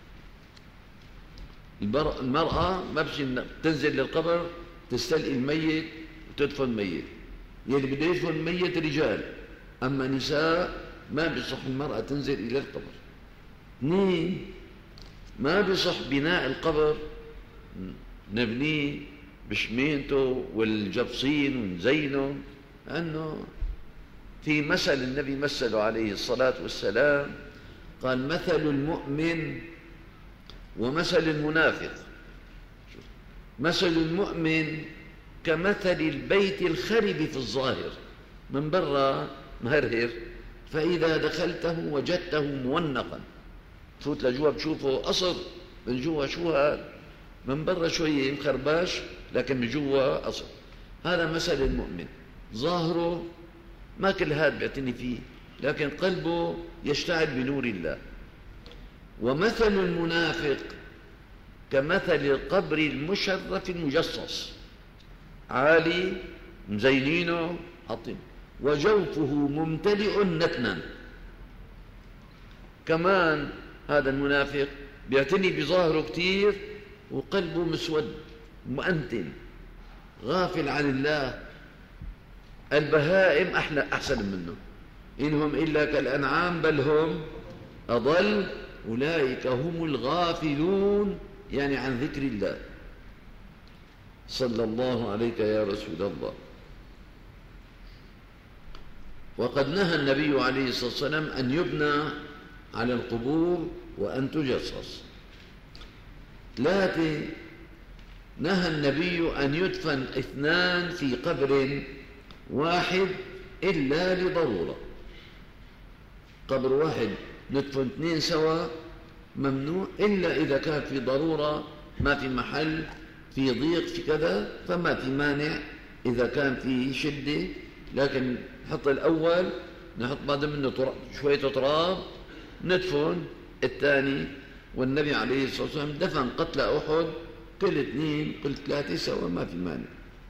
المرأة ما بش تنزل للقبر تستلقي الميت وتدفن الميت. يلي بده يدفن الميت رجال، أما نساء ما بيصح المرأة تنزل إلى القبر. اثنين، ما بيصح بناء القبر نبنيه بشمينته والجبصين ونزينه، لأنه في مثل النبي مثله عليه الصلاة والسلام، قال مثل المؤمن ومثل المنافق. مثل المؤمن كمثل البيت الخرب في الظاهر، من برا مهرهر، فإذا دخلته وجدته مونقا. تفوت لجوا بتشوفه قصر، من جوا شو هذا؟ من برا شوية مخرباش لكن من جوا قصر. هذا مثل المؤمن، ظاهره ما كل هذا بيعتني فيه، لكن قلبه يشتعل بنور الله. ومثل المنافق كمثل القبر المشرف المجصص، عالي مزينينه حاطين، وجوفه ممتلئ نتنا. كمان هذا المنافق بيعتني بظاهره كتير وقلبه مسود مؤنتن غافل عن الله. البهائم أحسن منه، إنهم إلا كالأنعام بل هم أضل، أولئك هم الغافلون، يعني عن ذكر الله. صلى الله عليك يا رسول الله. وقد نهى النبي عليه الصلاة والسلام أن يبنى على القبور وأن تجصص. ثلاثة، نهى النبي أن يدفن اثنان في قبر واحد إلا لضرورة. قبر واحد ندفن اثنين سوا ممنوع، إلا إذا كان في ضرورة، ما في محل، في ضيق، في كذا، فما في مانع إذا كان في شدة. لكن نحط الأول، نحط بعد منه شوية تراب، ندفن الثاني. والنبي عليه الصلاة والسلام دفن قتل أحد كل اثنين كل ثلاثة سوا، ما في مانع.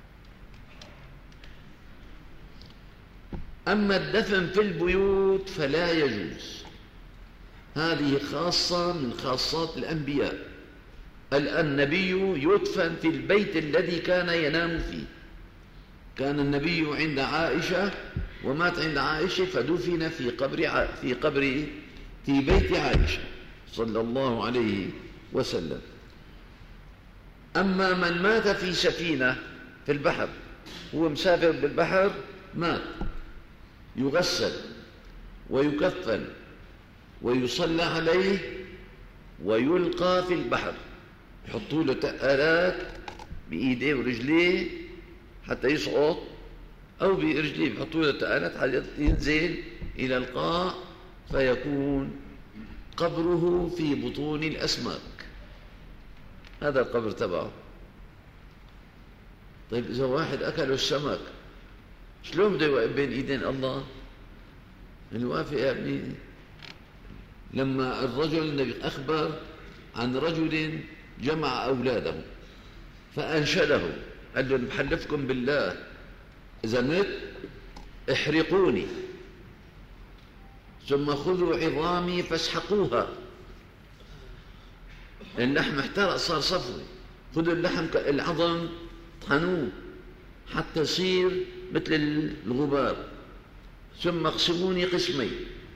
أما الدفن في البيوت فلا يجوز. هذه خاصة من خاصات الأنبياء. النبي يدفن في البيت الذي كان ينام فيه. كان النبي عند عائشة ومات عند عائشة فدفن في بيت عائشة صلى الله عليه وسلم. أما من مات في سفينة في البحر، هو مسافر بالبحر مات، يغسل ويكفن ويصلى عليه ويلقى في البحر. يحطوا له تقالات بإيديه ورجليه حتى يسقط، أو برجليه يحطوا له تقالات حتى ينزل إلى القاع، فيكون قبره في بطون الأسماك. هذا القبر تبعه. طيب إذا واحد أكله السمك، شلون بده يوقف بين إيدين الله؟ الوافق يا ابني. لما الرجل النبي أخبر عن رجل جمع أولاده فأنشده، قال له بحلفكم بالله إذا مت احرقوني ثم خذوا عظامي فاسحقوها، اللحم احترق صار صفوي، خذوا اللحم العظم طحنوه حتى يصير مثل الغبار، ثم اقسموني قسمين،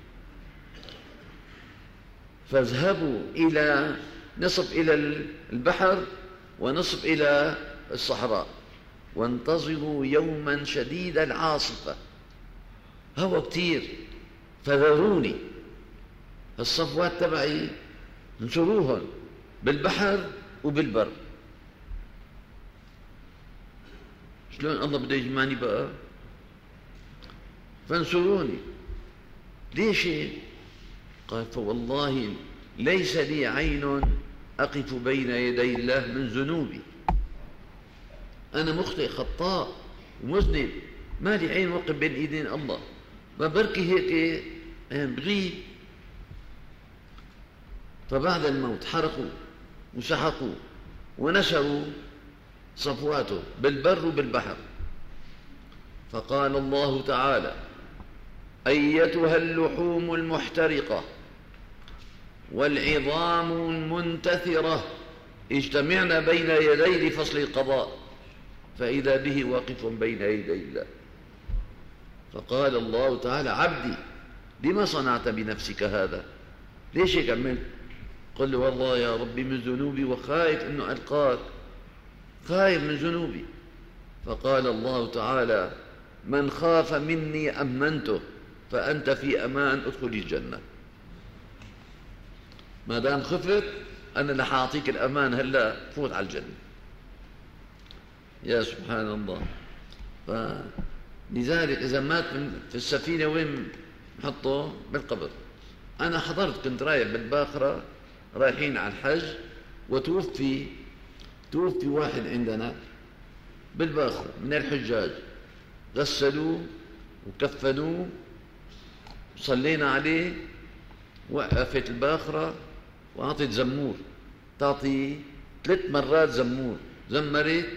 فاذهبوا إلى نصف إلى البحر ونصف إلى الصحراء وانتظروا يوما شديد العاصفة، هوا كتير، فذروني الصفوات تبعي انشروهن بالبحر وبالبر. شلون الله بده يجمعني بقى؟ فانصروني. ليش؟ قال فوالله ليس لي عين أقف بين يدي الله من ذنوبي، أنا مخطئ خطاء ومذنب، ما لي عين وقف بين إيدين الله، فبركي هيك بغيب. فبعد الموت حرقوا وسحقوا ونشروا صفواته بالبر وبالبحر. فقال الله تعالى: أيتها اللحوم المحترقة والعظام المنتثرة اجتمعنا بين يدي لفصل القضاء، فإذا به واقف بين يدي الله. فقال الله تعالى: عبدي لما صنعت بنفسك هذا؟ ليش هيك عملت؟ قل له: والله يا ربي من ذنوبي وخايف انه القاك، خايف من ذنوبي. فقال الله تعالى: من خاف مني أمنته، فأنت في أمان، ادخل الجنة. ما دام خفت أنا رح أعطيك الأمان، هلا فوت على الجنة. يا سبحان الله. فلذلك إذا مات في السفينة وين نحطه؟ بالقبر. أنا حضرت، كنت رايح بالباخرة رايحين على الحج، وتوفي واحد عندنا بالباخرة من الحجاج، غسلوه وكفنوه وصلينا عليه. وقفت الباخرة وأعطت زمور، تعطي 3 مرات زمور، زمرت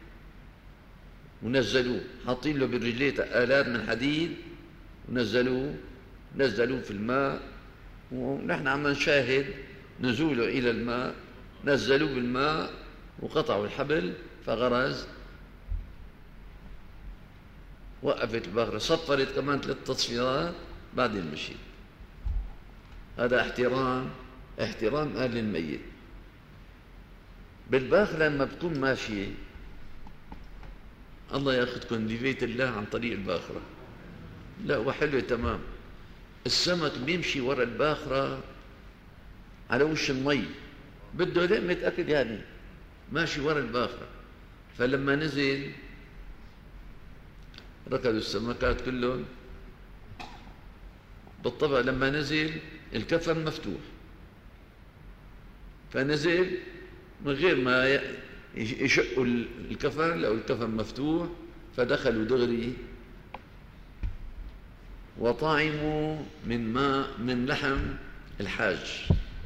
ونزلوه، حاطين له بالرجليه آلات من حديد ونزلوه في الماء، ونحن عم نشاهد نزوله إلى الماء. نزلوه بالماء وقطعوا الحبل فغرز. وقفت الباخرة، صفرت كمان 3 تصفيرات بعدين مشيت. هذا احترام أهل الميت. بالباخرة لما بتكون ماشية، الله ياخذكم ببيت الله عن طريق الباخرة، لا وحلوة تمام. السمك بيمشي ورا الباخرة على وش المي، بده لقمة أكل، يعني ماشي ورا الباخرة. فلما نزل ركضوا السمكات كلهم. بالطبع لما نزل الكفن مفتوح، فنزل من غير ما يشقوا الكفن، لو الكفن مفتوح، فدخلوا دغري وطعموا من لحم الحاج.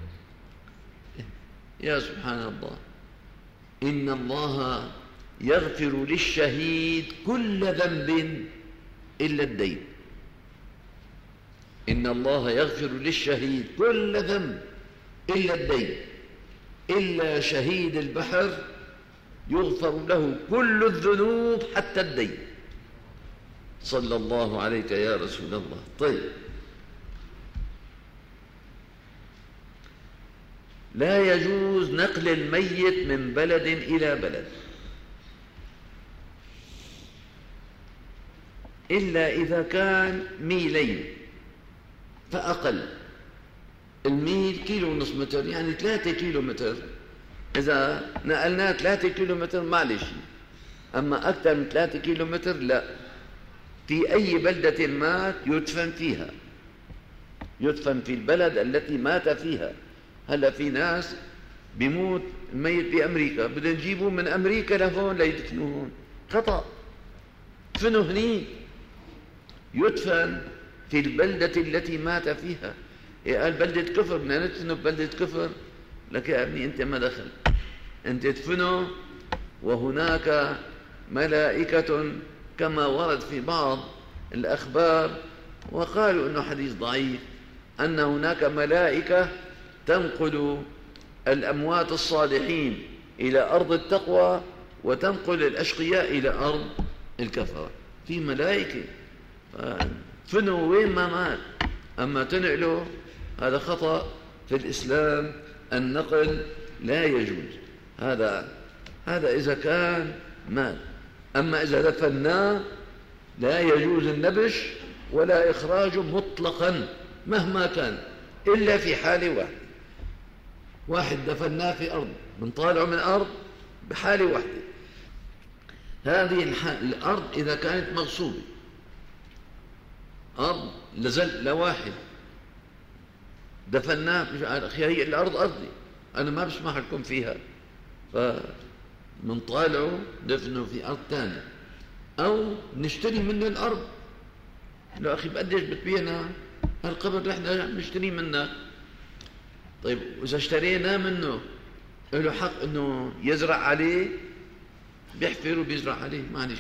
يا سبحان الله. إن الله يغفر للشهيد كل ذنب إلا الدين. إن الله يغفر للشهيد كل ذنب إلا الدين، إلا شهيد البحر يغفر له كل الذنوب حتى الدين. صلى الله عليك يا رسول الله. طيب، لا يجوز نقل الميت من بلد إلى بلد إلا إذا كان ميلين فأقل. الميل 1.5 كيلو، يعني 3 كيلومتر. إذا نقلناه 3 كيلومتر معلش، أما أكثر من 3 كيلومتر لا. في أي بلدة مات يدفن فيها، يدفن في البلد التي مات فيها. هلا في ناس بيموت الميت بأمريكا، بدنا نجيبوه من أمريكا لهون ليدفنوه هون، خطأ. دفنوا هنيك، يدفن في البلدة التي مات فيها. قال بلدة كفر، بدنا ندفنه ببلدة كفر. لك يا ابني أنت ما دخل، أن تدفنه وهناك ملائكة كما ورد في بعض الأخبار، وقالوا أنه حديث ضعيف، أن هناك ملائكة تنقل الأموات الصالحين إلى أرض التقوى وتنقل الأشقياء إلى أرض الكفرة. في ملائكة فنوا وين ما مات، أما تنقله هذا خطأ في الإسلام، النقل لا يجوز. هذا إذا كان مات. أما إذا دفناه لا يجوز النبش ولا إخراجه مطلقا مهما كان، إلا في حالة واحد دفناه في أرض، بنطالعه من الأرض بحالة واحدة. هذه الأرض إذا كانت مغصوبة، أرض لواحد دفناه، أخي هي الأرض أرضي، أنا ما بسمح لكم فيها، فمنطالعه دفنه في أرض تانية، أو نشتري منه الأرض. لو أخي بقديش بتبيعنا هالقبر رحنا نشتري منك. طيب وإذا اشترينا منه له حق أنه يزرع عليه، بيحفر وبيزرع عليه، معلش،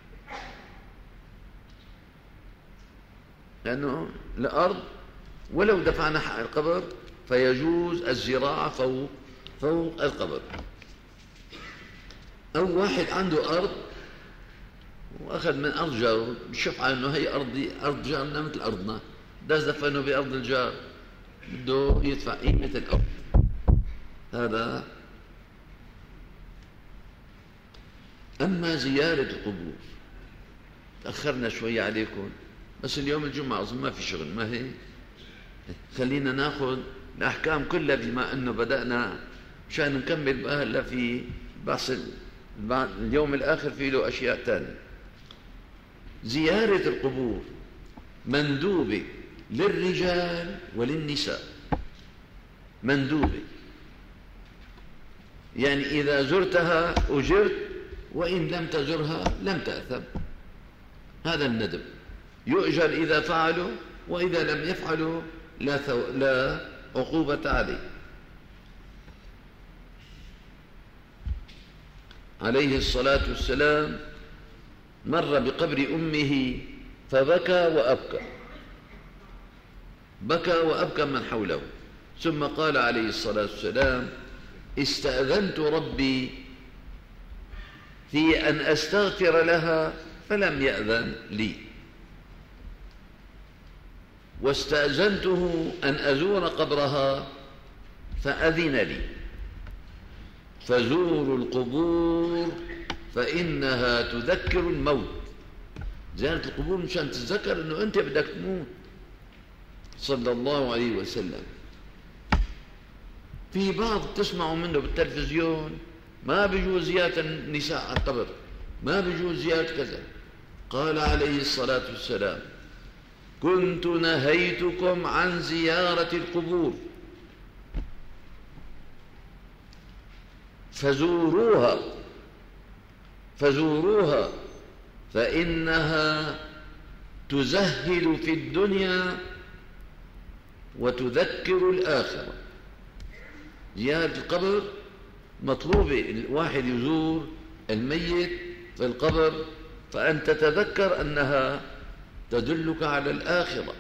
لأنه الأرض ولو دفعنا حق القبر فيجوز الزراعة فوق القبر. أو واحد عنده أرض وأخذ من أرض جاره، بشوف على أنه هي أرض جارنا مثل أرضنا، دفنه بأرض الجار، بده يدفع قيمة الأرض. هذا. أما زيارة القبور، تأخرنا شوية عليكم، بس اليوم الجمعة أظن ما في شغل، ما هي؟ خلينا ناخذ الأحكام كلها بما أنه بدأنا مشان نكمل بأهلا في بحث اليوم الآخر، في له أشياء تانية. زيارة القبور مندوبة للرجال وللنساء، مندوبة، يعني إذا زرتها أجرت، وإن لم تزرها لم تأثم. هذا الندب، يؤجر إذا فعلوا، وإذا لم يفعلوا لا عقوبة عليه. عليه الصلاة والسلام مر بقبر أمه فبكى وأبكى، بكى وأبكى من حوله، ثم قال عليه الصلاة والسلام: استأذنت ربي في أن أستغفر لها فلم يأذن لي، واستأذنته أن أزور قبرها فأذن لي، فزوروا القبور فإنها تذكر الموت. زيارة القبور مشان تتذكر أنه أنت بدك تموت، صلى الله عليه وسلم. في بعض تسمعوا منه بالتلفزيون: ما بيجوز زيارة النساء على القبر، ما بيجوز زيارة كذا. قال عليه الصلاة والسلام: كنت نهيتكم عن زيارة القبور فزوروها فإنها تزهد في الدنيا وتذكر الآخرة. زيارة القبر مطلوبة، الواحد يزور الميت في القبر فأن تتذكر أنها تدلك على الآخرة.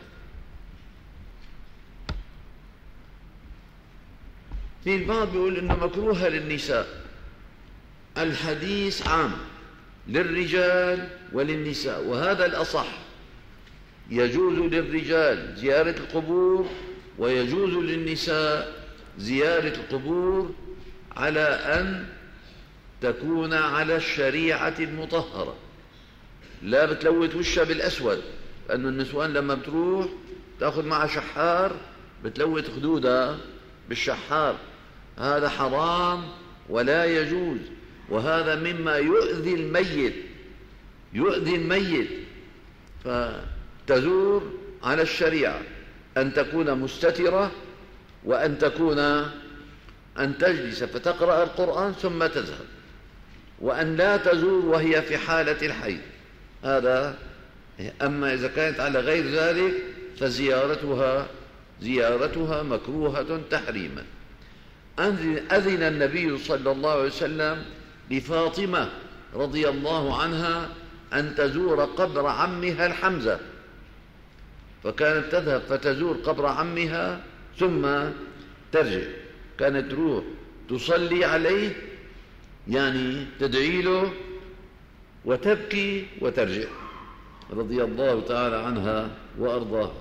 في البعض بيقول إنه مكروهة للنساء. الحديث عام للرجال وللنساء، وهذا الأصح. يجوز للرجال زيارة القبور ويجوز للنساء زيارة القبور، على أن تكون على الشريعة المطهرة، لا بتلوث وشها بالأسود، لأن النسوان لما بتروح تأخذ معها شحار بتلوث خدودها بالشحار، هذا حرام ولا يجوز، وهذا مما يؤذي الميت. فتزور على الشريعة، أن تكون مستترة، وأن تجلس فتقرأ القرآن ثم تذهب، وأن لا تزور وهي في حالة الحيض. هذا. أما إذا كانت على غير ذلك فزيارتها مكروهة تحريما. أذن النبي صلى الله عليه وسلم لفاطمة رضي الله عنها أن تزور قبر عمها الحمزة، فكانت تذهب فتزور قبر عمها ثم ترجع. كانت تروح تصلي عليه، يعني تدعي له وتبكي وترجع، رضي الله تعالى عنها وأرضاها.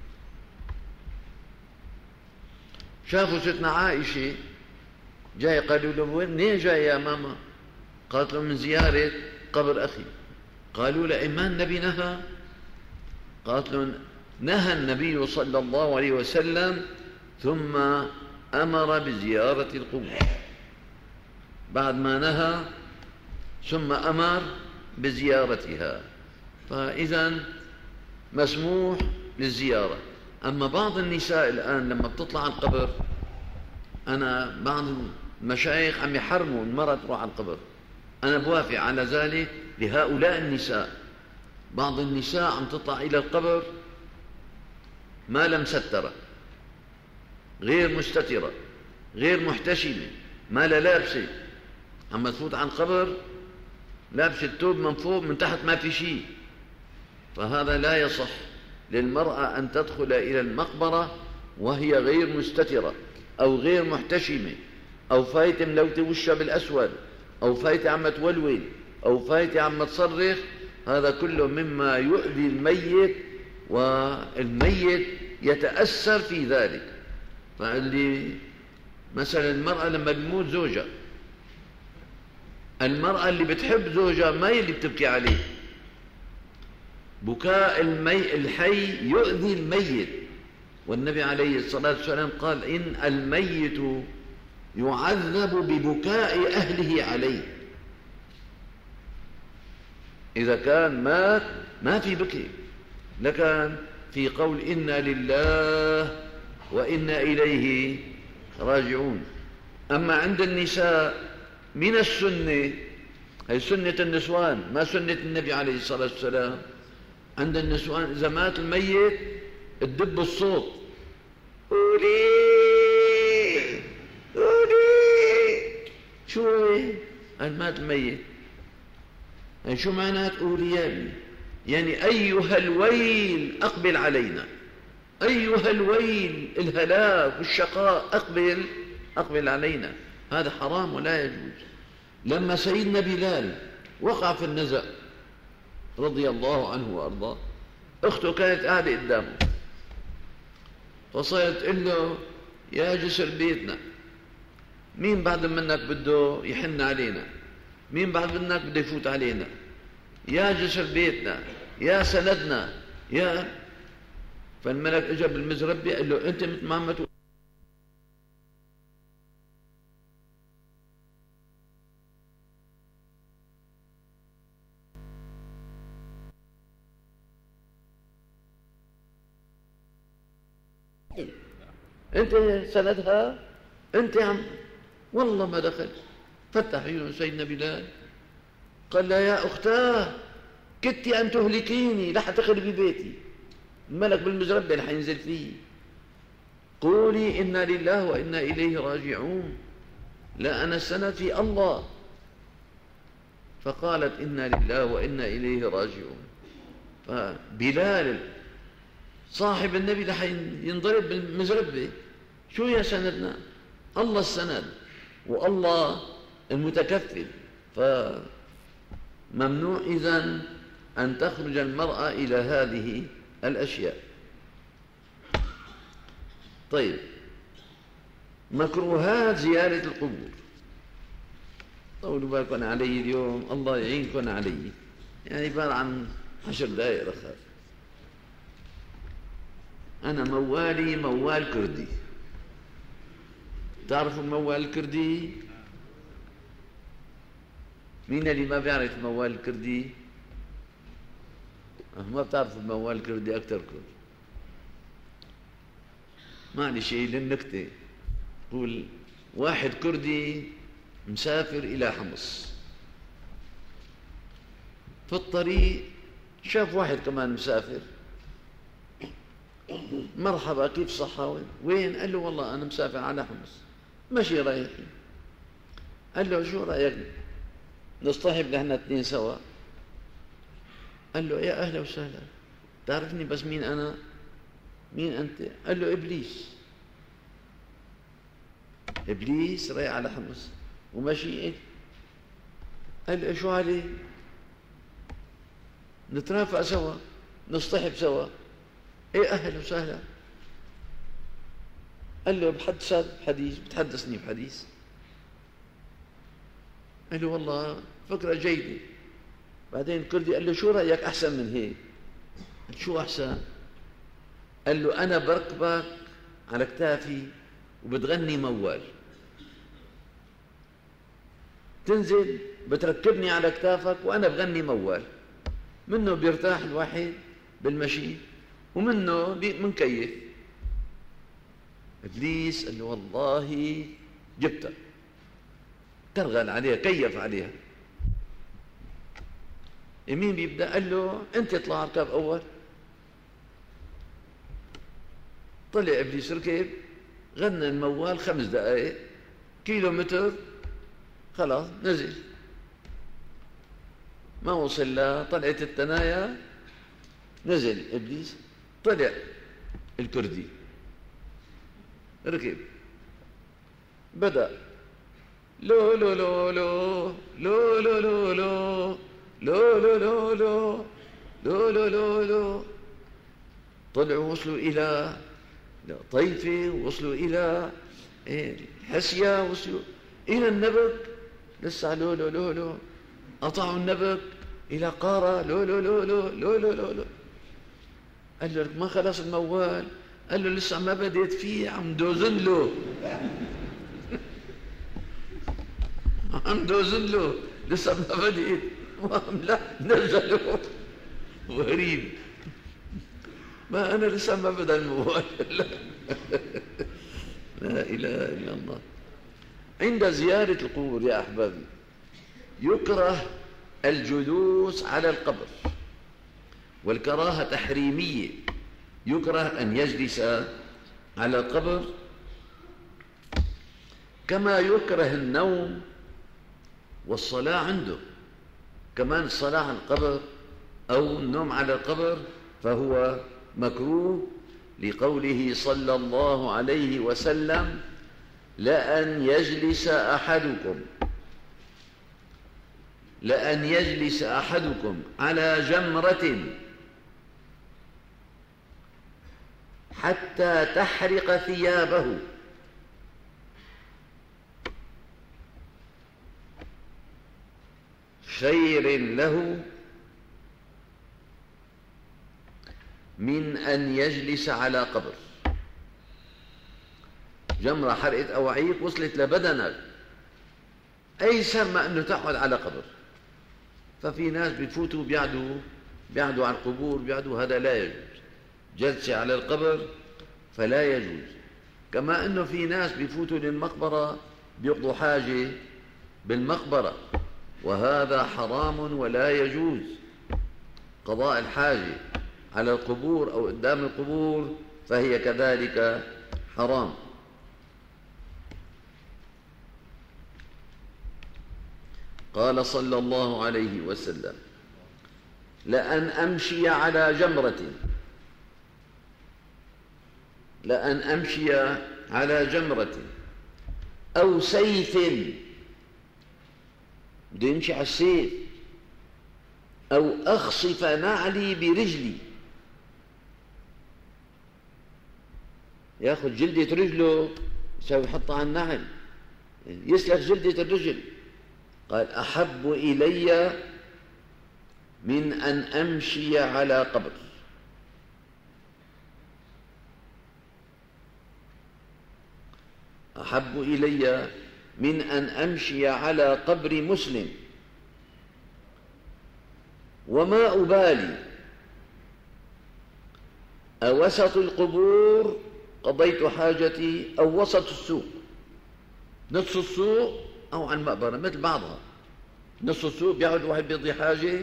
شافوا ستنا عائشة جاي، قالوا له منين جاي يا ماما؟ قالت له من زيارة قبر أخي. قالوا له ما النبي نهى؟ قالت له نهى النبي صلى الله عليه وسلم ثم أمر بزيارة القبور. بعد ما نهى ثم أمر بزيارتها، فإذا مسموح للزيارة. أما بعض النساء الآن لما بتطلع على القبر، أنا بعض المشايخ عم يحرموا المرأة تروح على القبر، أنا بوافق على ذلك لهؤلاء النساء. بعض النساء عم تطلع إلى القبر ما لم سترة، غير مستترة، غير محتشمة، ما لا لابسة، عم تفوت عن القبر لابسة الثوب من فوق من تحت ما في شيء. فهذا لا يصح للمرأة أن تدخل إلى المقبرة وهي غير مستترة أو غير محتشمة، أو فايتة ملوتة وشها بالأسود، أو فايتة عم تولول، أو فايتة عم تصرخ. هذا كله مما يؤذي الميت، والميت يتأثر في ذلك. فاللي مثلا المرأة لما بيموت زوجها، المرأة اللي بتحب زوجها ما اللي بتبكي عليه. بكاء الحي يؤذي الميت، والنبي عليه الصلاة والسلام قال إن الميت يعذب ببكاء أهله عليه. إذا كان مات ما في بكي، لكن في قول إنا لله وإنا إليه راجعون. أما عند النساء من السنة، هي سنة النسوان ما سنة النبي عليه الصلاة والسلام. عند النسوان إذا مات الميت تدب الصوت، قولي قولي. شو هي مات الميت؟ يعني شو معنات قولي يا ابني؟ يعني أيها الويل أقبل علينا، أيها الويل الهلاك والشقاء أقبل علينا. هذا حرام ولا يجوز. لما سيدنا بلال وقع في النزع رضي الله عنه وأرضاه، أخته كانت قاعدة قدامه، فصارت تقول له يا جسر بيتنا، مين بعد منك بده يحن علينا؟ مين بعد منك بده يفوت علينا؟ يا جسر بيتنا، يا سندنا، يا. فالملك اجى بالمزربة قال له انت مثل ما عم تقول انت سندها، انت عم والله ما دخل. فتح عيون سيدنا بلال قال لا يا اختاه كدت ان تهلكيني لحتخربي بيتي، الملك بالمزربة اللي حينزل فيه. قولي إنا لله وإنا إليه راجعون، لا أنا السند في الله. فقالت إنا لله وإنا إليه راجعون. فبلال صاحب النبي ده ينضرب بالمزربة. شو يا سندنا؟ الله السند والله المتكفل. فممنوع إذن أن تخرج المرأة إلى هذه الأشياء. طيب، مكروهات زيارة القبور. طولوا بالكم علي اليوم، الله يعينكم علي، يعني بار عن 10 دقائق رخاء. أنا موالي موال كردي. تعرفوا الموال الكردي؟ مين اللي ما بيعرف الموال الكردي؟ ما بتعرفوا الموال الكردي أكثركم. معلش للنكتة، قول واحد كردي مسافر إلى حمص، في الطريق شاف واحد كمان مسافر، مرحبا كيف صحة وين؟ قال له والله أنا مسافر على حمص. مشي رايحين. قال له شو رأيك نصطحب نحن اثنين سوا؟ قال له يا أهلا وسهلا، تعرفني بس مين أنا؟ مين أنت؟ قال له إبليس. إبليس رايح على حمص ومشي. قال له شو عليه؟ نترافق سوا، نصطحب سوا. ايه أهلا وسهلا. قال له بتحدثني بحديث. قال له والله فكرة جيدة. بعدين الكردي قال له شو رأيك أحسن من هيك؟ قال شو أحسن؟ قال له أنا بركبك على كتافي وبتغني موال، تنزل بتركبني على كتافك وأنا بغني موال، منه بيرتاح الواحد بالمشي ومنه منكيف. إبليس قال له والله جبتها، ترغل عليها، كيف عليها. مين بيبدأ؟ قال له أنت اطلع اركب أول. طلع إبليس ركب، غنى الموال 5 دقائق، كيلومتر، خلاص نزل. ما وصل لا طلعت الثنايا، نزل إبليس. طلع الكردي ركب، بدأ لو لو لو لو لو لو لو لو لو لو لو لو لو لو لو لو. طلعوا وصلوا إلى طيفة، وصلوا إلى حسيا، وصلوا إلى النبك، لسه لو لو لو لو. قطعوا النبك إلى قارة، لو لو لو لو لو لو لو لو. قال له ما خلص الموال. قال له لسه ما بديت فيه، عم دوزن له عم دوزن له، لسه ما بديت. لا نزلوا وغريب، ما أنا لسه ما بدأ الموال. لا إله إلا الله. عند زيارة القبور يا أحبابي يكره الجلوس على القبر، والكراهة تحريمية. يكره أن يجلس على القبر، كما يكره النوم والصلاة عنده. كمان الصلاة على القبر أو النوم على القبر فهو مكروه، لقوله صلى الله عليه وسلم: لأن يجلس أحدكم على جمرة حتى تحرق ثيابه خير له من أن يجلس على قبر. جمرة حرقت أواعيك وصلت لبدنك، أيسر ما أنه تقعد على قبر. ففي ناس بيفوتوا بيعدوا على القبور، هذا لا يجوز. جلسة على القبر فلا يجوز. كما أنه في ناس بيفوتوا للمقبرة بيقضوا حاجة بالمقبرة، وهذا حرام ولا يجوز. قضاء الحاجة على القبور أو قدام القبور فهي كذلك حرام. قال صلى الله عليه وسلم: لأن أمشي على جمرة أو سيف، بدي امشي على السيف، أو أخصف نعلي برجلي، ياخذ جلدة رجله يسوي يحطها على النعل، يسلخ جلدة الرجل. قال: أحب إلي من أن أمشي على قبر. أحب إلي من أن أمشي على قبر مسلم، وما أبالي أوسط القبور قضيت حاجتي أو وسط السوق. نص السوق أو عن مقبرة مثل بعضها. نص السوق بيقعد واحد بيقضي حاجة،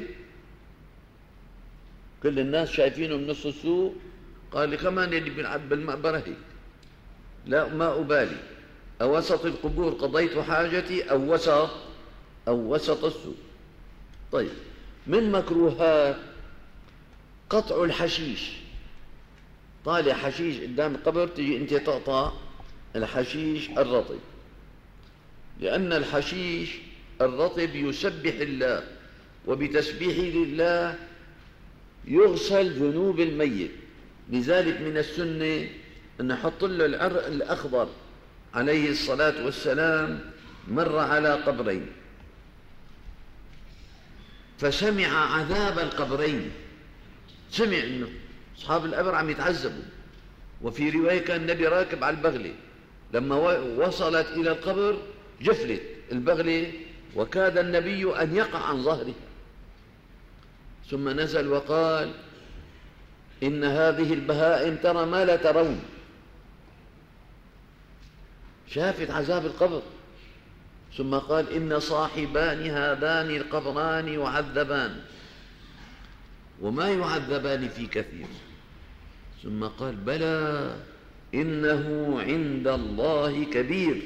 كل الناس شايفينه من نص السوق. قال لي كمان اللي بيلعب بالمقبرة هيك. لا، ما أبالي. أوسط القبور قضيت حاجتي أو وسط السوق. طيب، من مكروهات قطع الحشيش. طالع حشيش قدام القبر، تجي أنت تقطع الحشيش الرطب، لأن الحشيش الرطب يسبح الله، وبتسبيحه لله يغسل ذنوب الميت. لذلك من السنة أن نحط له العرق الأخضر. عليه الصلاة والسلام مر على قبرين فسمع عذاب القبرين، سمع أنه أصحاب القبر عم يتعذبوا. وفي رواية كان النبي راكب على البغلة، لما وصلت إلى القبر جفلت البغلة وكاد النبي أن يقع عن ظهرها، ثم نزل وقال: إن هذه البهائم ترى ما لا ترون. شافت عذاب القبر. ثم قال: إن صاحبان هذان القبران يعذبان وما يعذبان في كثير. ثم قال: بلى إنه عند الله كبير.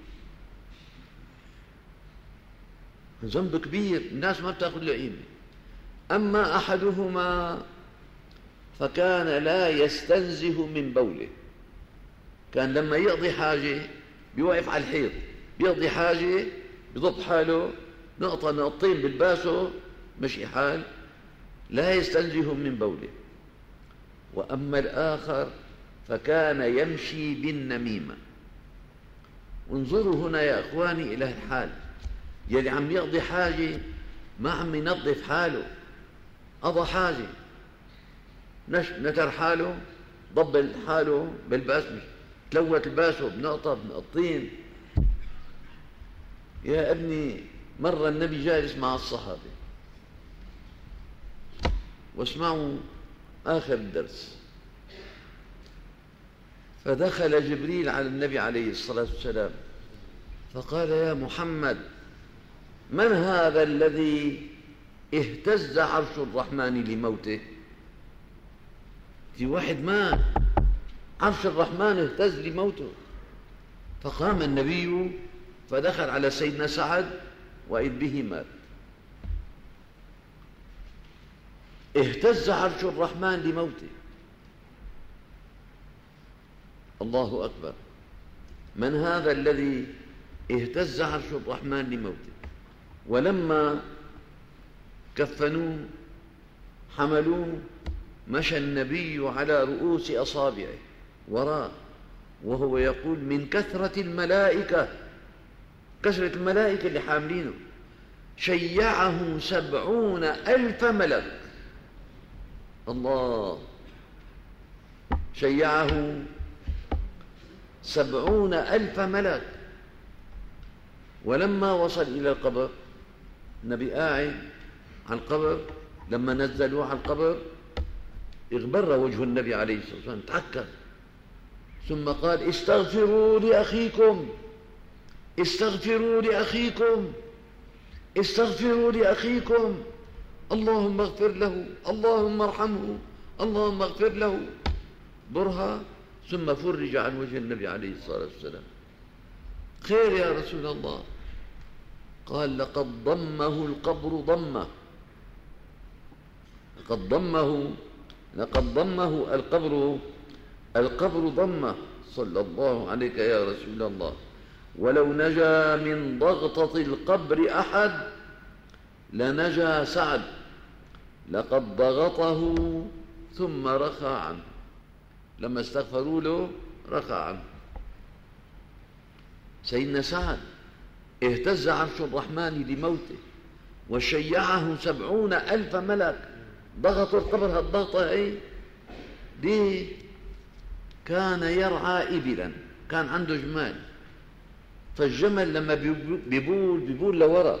ذنب كبير، الناس ما بتاخذ له قيمة. أما أحدهما فكان لا يستنزه من بوله، كان لما يقضي حاجة بيوقف على الحيط، بيقضي حاجة بيضب حاله نقطة نقطتين بالباسه مشي حال، لا يستنزه من بوله. وأما الآخر فكان يمشي بالنميمة. انظروا هنا يا أخواني إلى الحال، يلي عم يقضي حاجة ما عم ينظف حاله، قضى حاجة نتر حاله، ضب حاله بالباس، تلوت الباسه بنقطة بنقطتين. يا ابني، مر النبي جالس مع الصحابة، واسمعوا آخر الدرس. فدخل جبريل على النبي عليه الصلاة والسلام فقال: يا محمد، من هذا الذي اهتز عرش الرحمن لموته؟ في واحد مات، عرش الرحمن اهتز لموته. فقام النبي فدخل على سيدنا سعد وإذ به مات. اهتز عرش الرحمن لموته. الله أكبر. من هذا الذي اهتز عرش الرحمن لموته؟ ولما كفنوه حملوه مشى النبي على رؤوس أصابعه وراء وهو يقول: من كثرة الملائكة، كثرة الملائكة اللي حاملينه، شيعه 70,000 ملك. الله، شيعه 70,000 ملك. ولما وصل إلى القبر، النبي قاعد على القبر، لما نزلوه على القبر اغبر وجه النبي عليه الصلاة والسلام، تعكر، ثم قال: استغفروا لأخيكم، استغفروا لأخيكم، استغفروا لأخيكم، اللهم اغفر له، اللهم ارحمه، اللهم اغفر له. برهة، ثم فرج عن وجه النبي عليه الصلاة والسلام. خير يا رسول الله؟ قال: لقد ضمه القبر ضمه، لقد ضمه القبر ضمه، صلى الله عليك يا رسول الله. ولو نجا من ضغطة القبر أحد لنجا سعد، لقد ضغطه ثم رخى عنه. لما استغفروا له رخى عنه. سيدنا سعد اهتز عرش الرحمن لموته، وشيعه 70,000 ملك ضغطوا القبر. هالضغطة دي كان يرعى إبلا، كان عنده جمال، فالجمل لما بيبول لورا،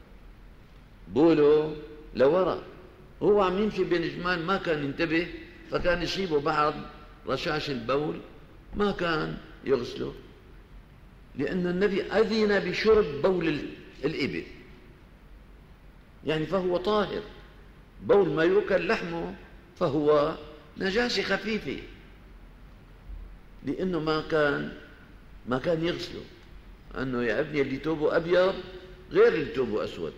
بوله لورا، هو عم يمشي بين الجمال ما كان ينتبه، فكان يصيبه بعض رشاش البول، ما كان يغسله، لأن النبي أذن بشرب بول الإبل، يعني فهو طاهر. بول ما يؤكل لحمه فهو نجاسة خفيفة، لأنه ما كان يغسله. أنه يا ابني اللي توبه أبيض غير اللي توبه أسود.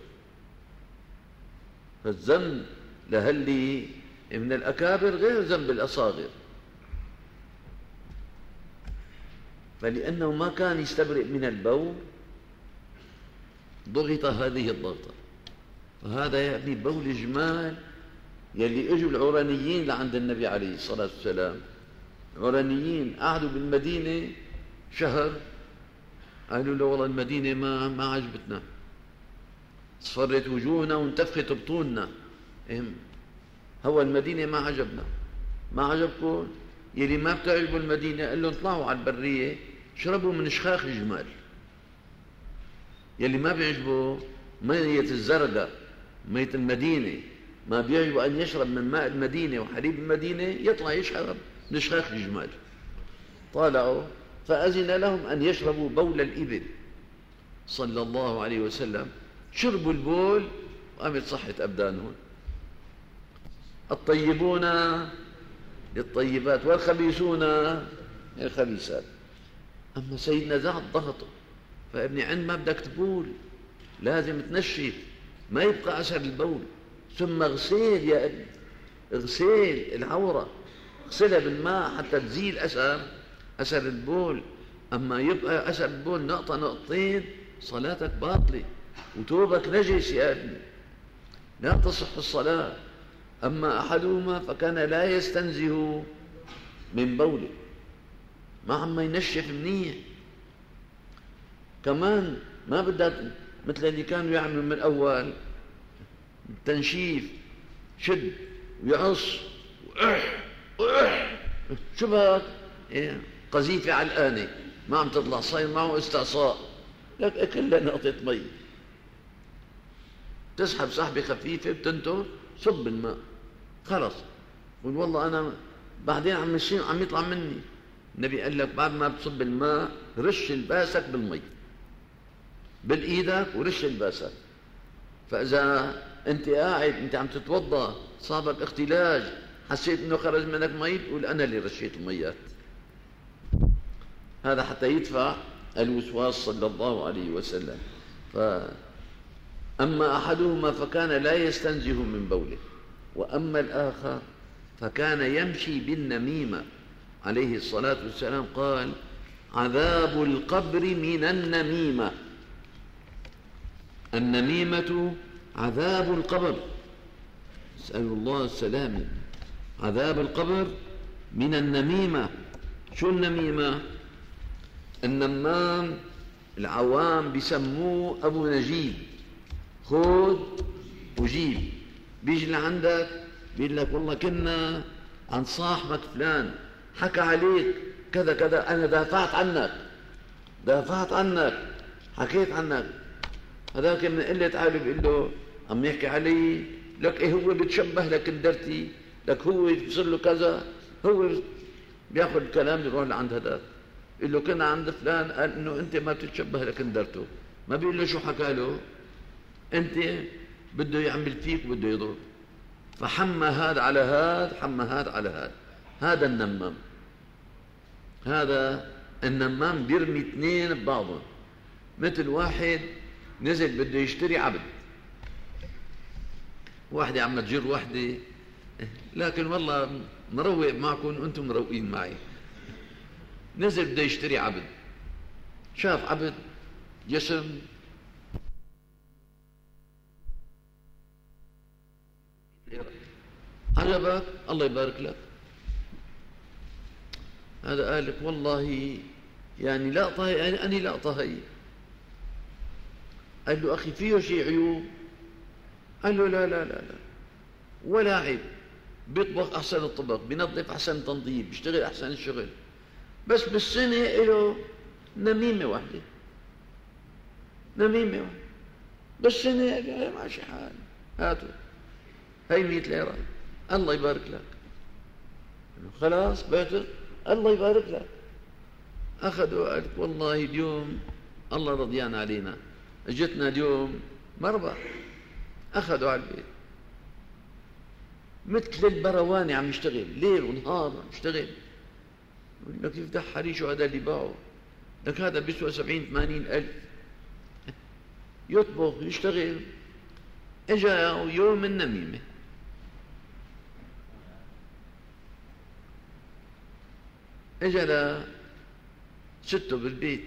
فالذنب لهاللي من الأكابر غير ذنب الأصاغر، فلأنه ما كان يستبرئ من البول ضغط هذه الضغطة. فهذا يا ابني بول جمال يلي اجوا العرانيين لعند النبي عليه الصلاة والسلام. العرانيين قعدوا بالمدينة شهر، قالوا له والله المدينة ما عجبتنا، صفرت وجوهنا وانتفخت بطوننا، هو المدينة ما عجبنا. ما عجبكم؟ يلي ما بتعجبوا المدينة قال لهم اطلعوا على البرية شربوا من شخاخ الجمال. يلي ما بيعجبه مية الزرقاء مية المدينة، ما بيعجبه أن يشرب من ماء المدينة وحليب المدينة، يطلع يشرب من شخاخ الجمال. طالعوا فأذن لهم أن يشربوا بول الإبل صلى الله عليه وسلم. شربوا البول وقامت صحة أبدانهم. الطيبون للطيبات والخبيثون للخبيثات. أما سيدنا زاد ضغطه، فابني عندما بدك تبول لازم تنشف ما يبقى أثر البول، ثم اغسل يا ابني، اغسل العورة، اغسلها بالماء حتى تزيل أثر البول. أما يبقى أثر البول نقطة نقطتين صلاتك باطلة وتوبك نجس يا ابني، لا تصح الصلاة. أما أحدهما فكان لا يستنزه من بوله، ما عم ينشف منيح. كمان ما بدك مثل اللي كانوا يعملوا من الأول تنشيف، شد ويعص شبهك قذيفة علقانة ما عم تطلع، صاير معه استعصاء، لك أكل نقطة مي، تسحب سحبة خفيفة بتنتر صب الماء خلص. قل والله أنا بعدين عم يطلع مني. النبي قال لك بعد ما بتصب الماء رش الباسك بالمي بالإيدك ورش الباسك. فإذا أنت قاعد أنت عم تتوضأ صابك اختلاج حسيت أنه خرج منك مي، تقول أنا اللي رشيت الميات. هذا حتى يدفع الوسواس صلى الله عليه وسلم. أما أحدهما فكان لا يستنزه من بوله، وأما الآخر فكان يمشي بالنميمة عليه الصلاة والسلام. قال عذاب القبر من النميمة. النميمة عذاب القبر، نسأل الله السلامة. عذاب القبر من النميمة. شو النميمة؟ النمام العوام بيسموه أبو نجيب، خذ وجيب. بيجي لعندك بيقول لك والله كنا عن صاحبك فلان حكى عليك كذا كذا، أنا دافعت عنك حكيت عنك. هذاك من قلة عقله بيقول له عم يحكي علي، لك إيه هو بتشبه لك ندرتي، لك هو بصير له كذا. هو بياخذ الكلام يروح لعند هذاك يقول له كنا عند فلان قال إنه أنت ما بتتشبه لك ندرته. ما بيقول له شو حكى له، أنت بده يعمل فيك وبده يضرب. فحمى هذا على هذا، حمى هذا على هذا. هذا النمام. هذا النمام بيرمي اثنين ببعضهم، مثل واحد نزل بده يشتري عبد، واحدة عم تجر واحدة، لكن والله مروق معكم وانتم مروقين معي. نزل بده يشتري عبد، شاف عبد جسم عجبك الله يبارك لك. هذا قال لك والله يعني لقطة يعني أني لقطة هي. قال له أخي فيه شيء عيوب؟ قال له لا لا لا لا ولا عيب، بيطبخ أحسن الطبخ، بينظف أحسن تنظيف، بيشتغل أحسن الشغل، بس بالسنة له نميمة واحدة، نميمة واحدة بالسنة ماشي حال. هاتوا هاي 100 ليرة الله يبارك لك. خلاص بعتق الله يبارك لك. أخذوا قال والله اليوم الله رضيان علينا، اجتنا اليوم مربح. أخذوا على البيت مثل البرواني عم يشتغل ليل ونهار عم يشتغل. يقول لك يفتح حريشه هذا اللي باعه لك هذا بيسوى 70-80 ألف، يطبخ يشتغل. اجا يوم النميمة، اجا لسته بالبيت،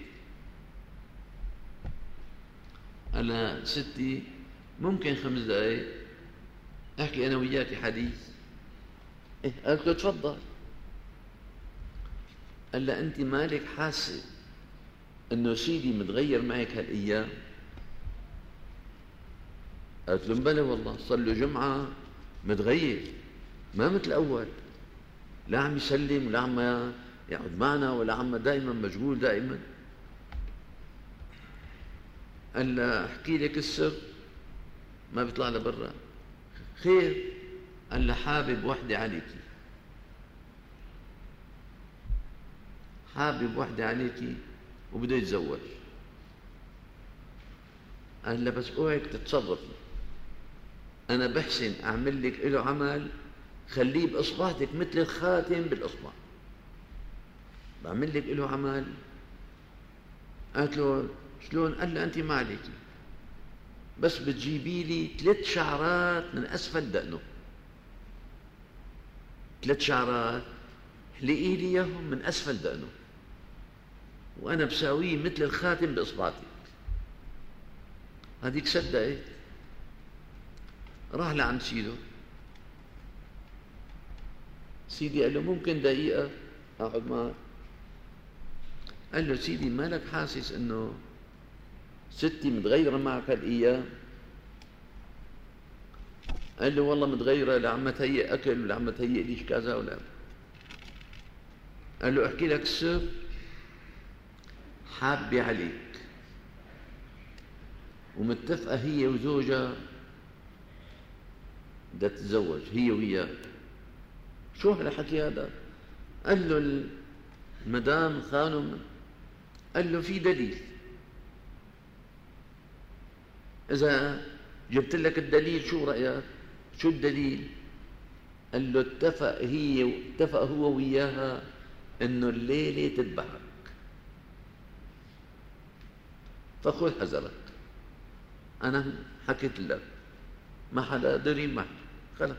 قال لها ستي ممكن 5 دقايق احكي انا وياك حديث؟ قالت له تفضل. قال لها انت مالك حاسه انه سيدي متغير معك هالايام؟ قالت له بلى والله صار له جمعه متغير، ما مثل الاول، لا عم يسلم ولا عم يقعد معنا ولا عم دائما مشغول دائما. قال لها احكي لك السر، ما بيطلع لبرا. خير؟ قال لها حابب وحده عليكي، حابب وحده عليكي وبده يتزوج. قال لها بس اوعك تتصرفي، انا بحسن اعمل لك له عمل خليه باصبعتك مثل الخاتم بالاصبع، بعمل لك له عمل. قالت له شلون؟ قال لها انت ما عليكي، بس بتجيبي لي 3 شعرات من اسفل دقنه، 3 شعرات حلقي لي اياهم من اسفل دقنه، وانا بساويه مثل الخاتم باصبعتك. هذيك صدقت، راح لعند سيده. سيدي قال له ممكن دقيقة أقعد معك؟ قال له سيدي مالك حاسس إنه ستي متغيرة معك هالأيام؟ قال له والله متغيرة، لا عم تهيئ أكل ولا عم تهيئ ليش كذا ولا. قال له أحكي لك السر، حابة عليك ومتفقة هي وزوجها بدها تتزوج هي وياه. شو هالحكي هذا؟ قال له المدام خانم. قال له في دليل، إذا جبت لك الدليل شو رأيك؟ شو الدليل؟ قال له اتفق هو وياها إنه الليلة تذبحك، فخذ حذرك. أنا حكيت لك، ما حدا دري معي، خلص.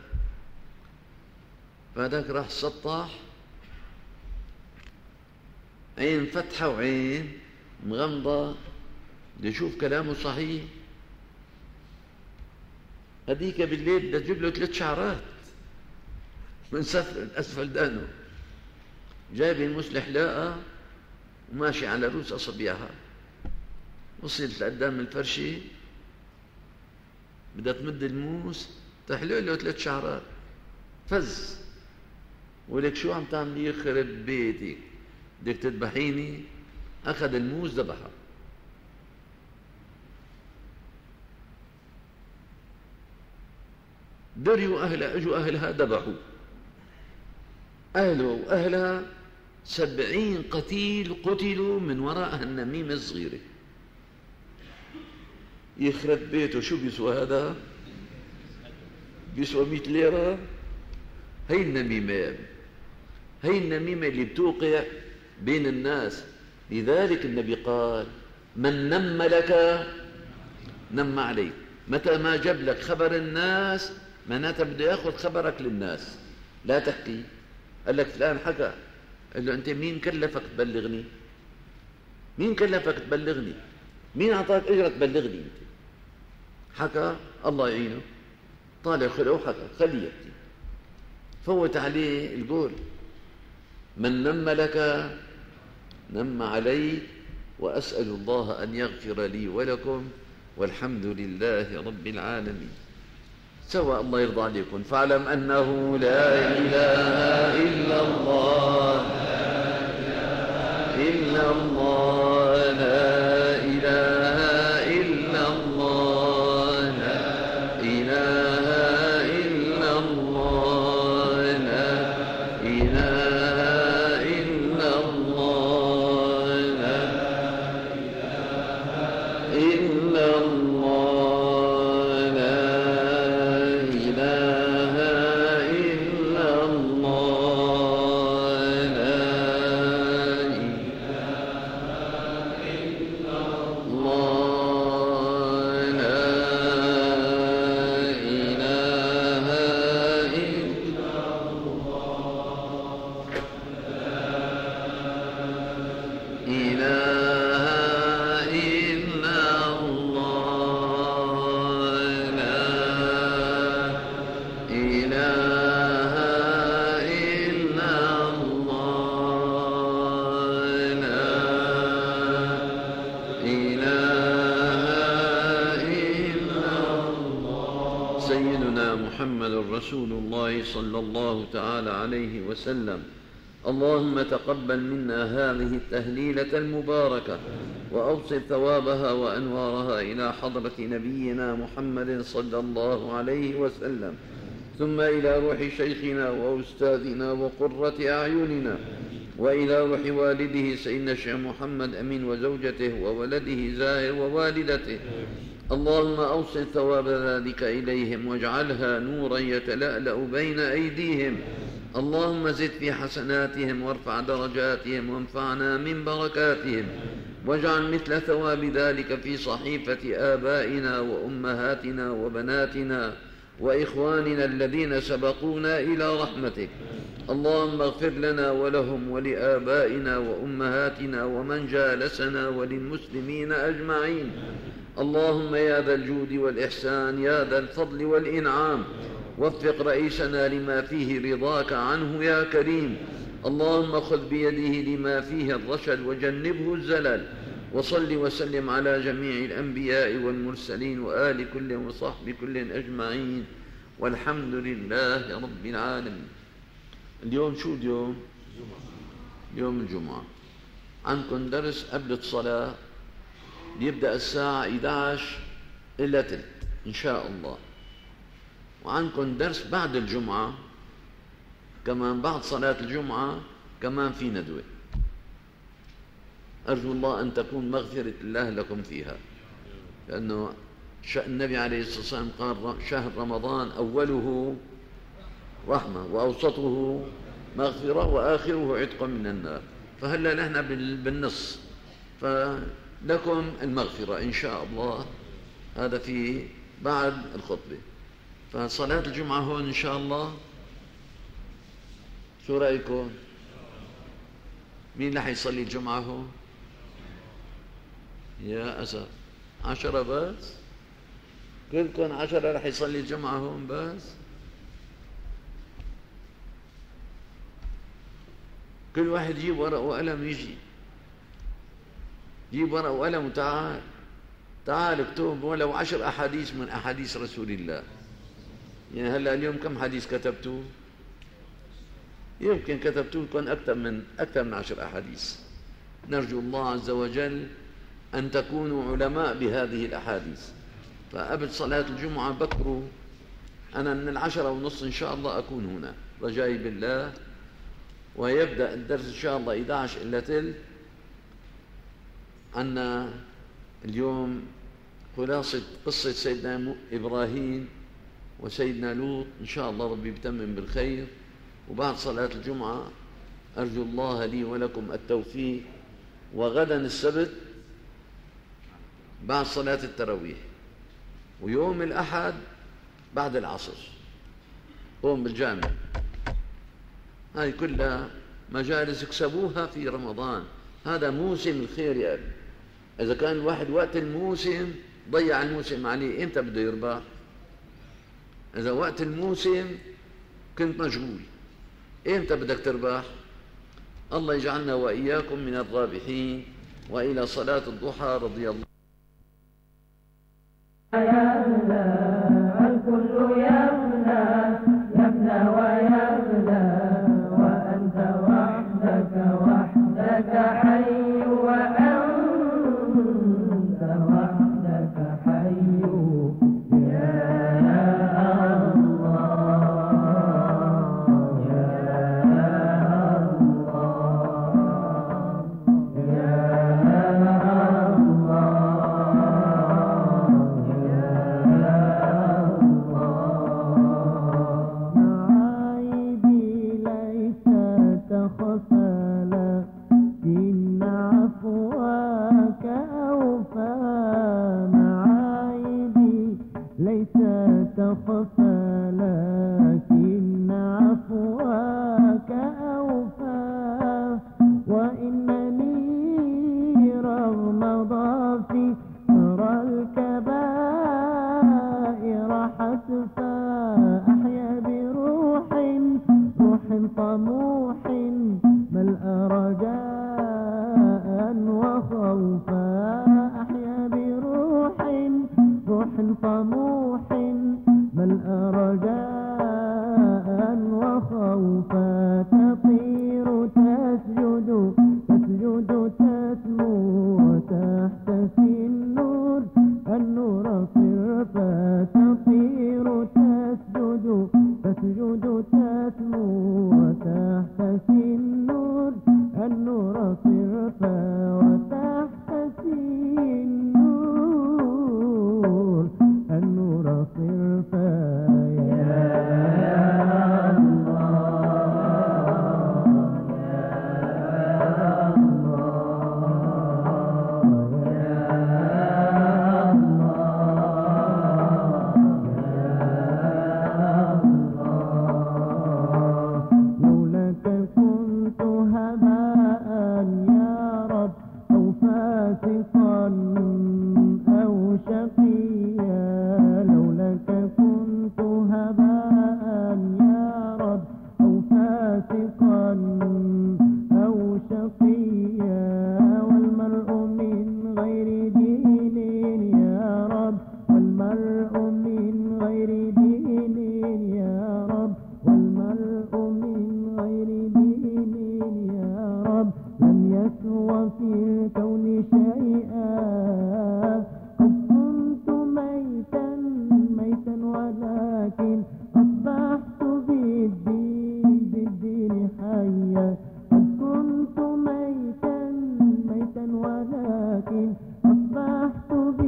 فهذاك راح سطح، عين فتحة وعين مغمضة ليشوف كلامه صحيح. هذيك بالليل بدها تجيب له 3 شعرات من أسفل دانه، جايب الموس حلاقة وماشي على رؤوس أصابعها. وصلت لقدام الفرشة بدها تمد الموس تحلق له 3 شعرات، فز. ولك شو عم تعملي؟ يخرب بيتك، بدك تذبحيني؟ أخذ الموس ذبحها. دريوا أهلها، اجوا أهلها ذبحوا أهله وأهلها. 70 قتيل قتلوا من وراء النميمة الصغيرة. يخرب بيته، شو بيسوى هذا؟ بيسوى 100 ليرة. هي النميمة يا ابني، هي النميمة اللي بتوقع بين الناس. لذلك النبي قال من نم لك نم عليك. متى ما جاب لك خبر الناس معناتها بده ياخذ خبرك للناس، لا تحكي. قال لك فلان حكى، قال له انت مين كلفك تبلغني؟ مين كلفك تبلغني؟ مين اعطاك اجره تبلغني انت؟ حكى، الله يعينه، طالع خلقه وحكى، خليه يحكي. فوت عليه القول من نم لك نم علي، وأسأل الله أن يغفر لي ولكم، والحمد لله رب العالمين. سواء الله يرضى عليكم. فاعلم أنه لا إله إلا الله، إلا الله، لا إله إلا الله، لا إله إلا الله، لا إله إلا الله، لا إله إلا الله، لا إله إلا الله، لا إله إله إلا الله لا إله إلا الله لا إله إلا الله. سيدنا محمد رسول الله صلى الله تعالى عليه وسلم. اللهم تقبل منا هذه التهليلة المباركة وأوصل ثوابها وأنوارها إلى حضرة نبينا محمد صلى الله عليه وسلم، ثم إلى روح شيخنا وأستاذنا وقرة أعيننا، وإلى روح والده سيدنا الشيخ محمد أمين وزوجته وولده زاهر ووالدته. اللهم أوصل ثواب ذلك إليهم واجعلها نورا يتلألأ بين أيديهم. اللهم زد في حسناتهم وارفع درجاتهم وانفعنا من بركاتهم، واجعل مثل ثواب ذلك في صحيفة آبائنا وأمهاتنا وبناتنا وإخواننا الذين سبقونا إلى رحمتك. اللهم اغفر لنا ولهم ولآبائنا وأمهاتنا ومن جالسنا وللمسلمين أجمعين. اللهم يا ذا الجود والإحسان يا ذا الفضل والإنعام، وفق رئيسنا لما فيه رضاك عنه يا كريم. اللهم خذ بيده لما فيه الرشد وجنبه الزلل. وصل وسلم على جميع الأنبياء والمرسلين وآل كل وصحب كل أجمعين، والحمد لله رب العالمين. اليوم شو اليوم؟ يوم الجمعة. عندكم درس قبل الصلاة بيبدأ الساعة 11 إلا تلت إن شاء الله، وعندكم درس بعد الجمعة كمان، بعد صلاة الجمعة كمان في ندوة. أرجو الله أن تكون مغفرة الله لكم فيها، لأنه النبي عليه الصلاة والسلام قال شهر رمضان أوله رحمة وأوسطه مغفرة وآخره عتق من النار، فهلا نحن بالنص، فلكم المغفرة إن شاء الله. هذا في بعد الخطبة. فصلاة الجمعة هون إن شاء الله. شو رأيكم؟ مين رح يصلي الجمعة هون؟ يا أسف 10 بس؟ كلكم 10 رح يصلي الجمعة هون بس؟ كل واحد يجيب ورق وقلم، يجي جيب ورق وقلم وتعال تعال اكتب ولو 10 أحاديث من أحاديث رسول الله. يعني هلا اليوم كم حديث كتبتوا؟ يمكن كتبتوا لكم أكثر من 10 أحاديث. نرجو الله عز وجل أن تكونوا علماء بهذه الأحاديث. فقبل صلاة الجمعة بكروا، أنا من 10:30 إن شاء الله أكون هنا رجائي بالله، ويبدأ الدرس إن شاء الله 11 إلا تلت. عنا اليوم خلاصة قصة سيدنا إبراهيم وسيدنا لوط، إن شاء الله ربي بتمم بالخير. وبعد صلاة الجمعة أرجو الله لي ولكم التوفيق. وغدا السبت بعد صلاة التراويح، ويوم الأحد بعد العصر قوم بالجامع. هاي كلها مجالس اكسبوها في رمضان. هذا موسم الخير يا أبي. إذا كان الواحد وقت الموسم ضيع الموسم عليه، إمتى بده يربح؟ إذا وقت الموسم كنت مشغول، إمتى بدك تربح؟ الله يجعلنا وإياكم من الرابحين. وإلى صلاة الضحى رضي الله. الكل يبنى يبنى ويبنى، وأنت وحدك حي، وأنت وحدك حي يا الله يا الله يا الله. الصافي ترى الكبائر حتفا أحيا بروح طموح ملأ رجاء وخوفا أحيا بروح طموح ملأ رجاء وخوفا تطير تسجد تسمو وتحتسي النور صرفا تطير تسجد تسمو وتحتسي النور صرفا وتحتسي النور صرفا يا وفي الكون شيئا قد كنت ميتا ولكن أصبحت بالدين حيا قد كنت ميتا ولكن أصبحت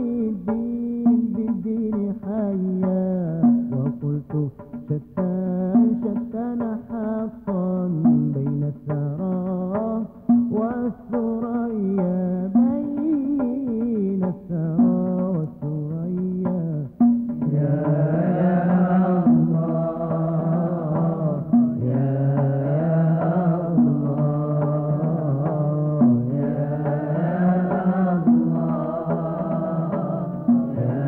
بالدين حيا وقلت شتان حقا بين الثرى والثريا بين الثرى والثريا يا الله يا الله يا الله يا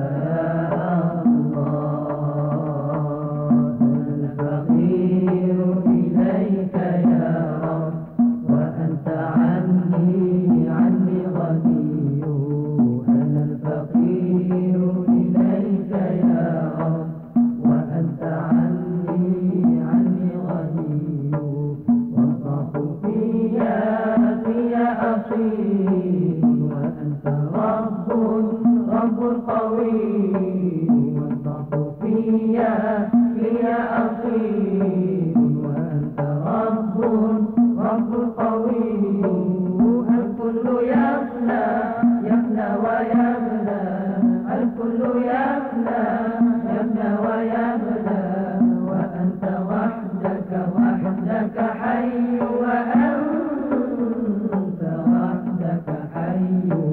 الله الفقير إليك يا رب وأنت عني غني أنا الفقير إليك يا رب وأنت عني غني والضعف فيا أصيل وأنت رب قوي والضعف فيا أصيل وأنت رب قوي الكل يفنى ويبلى الكل يفنى ويبلى وأنت وحدك حي وأنت وحدك حي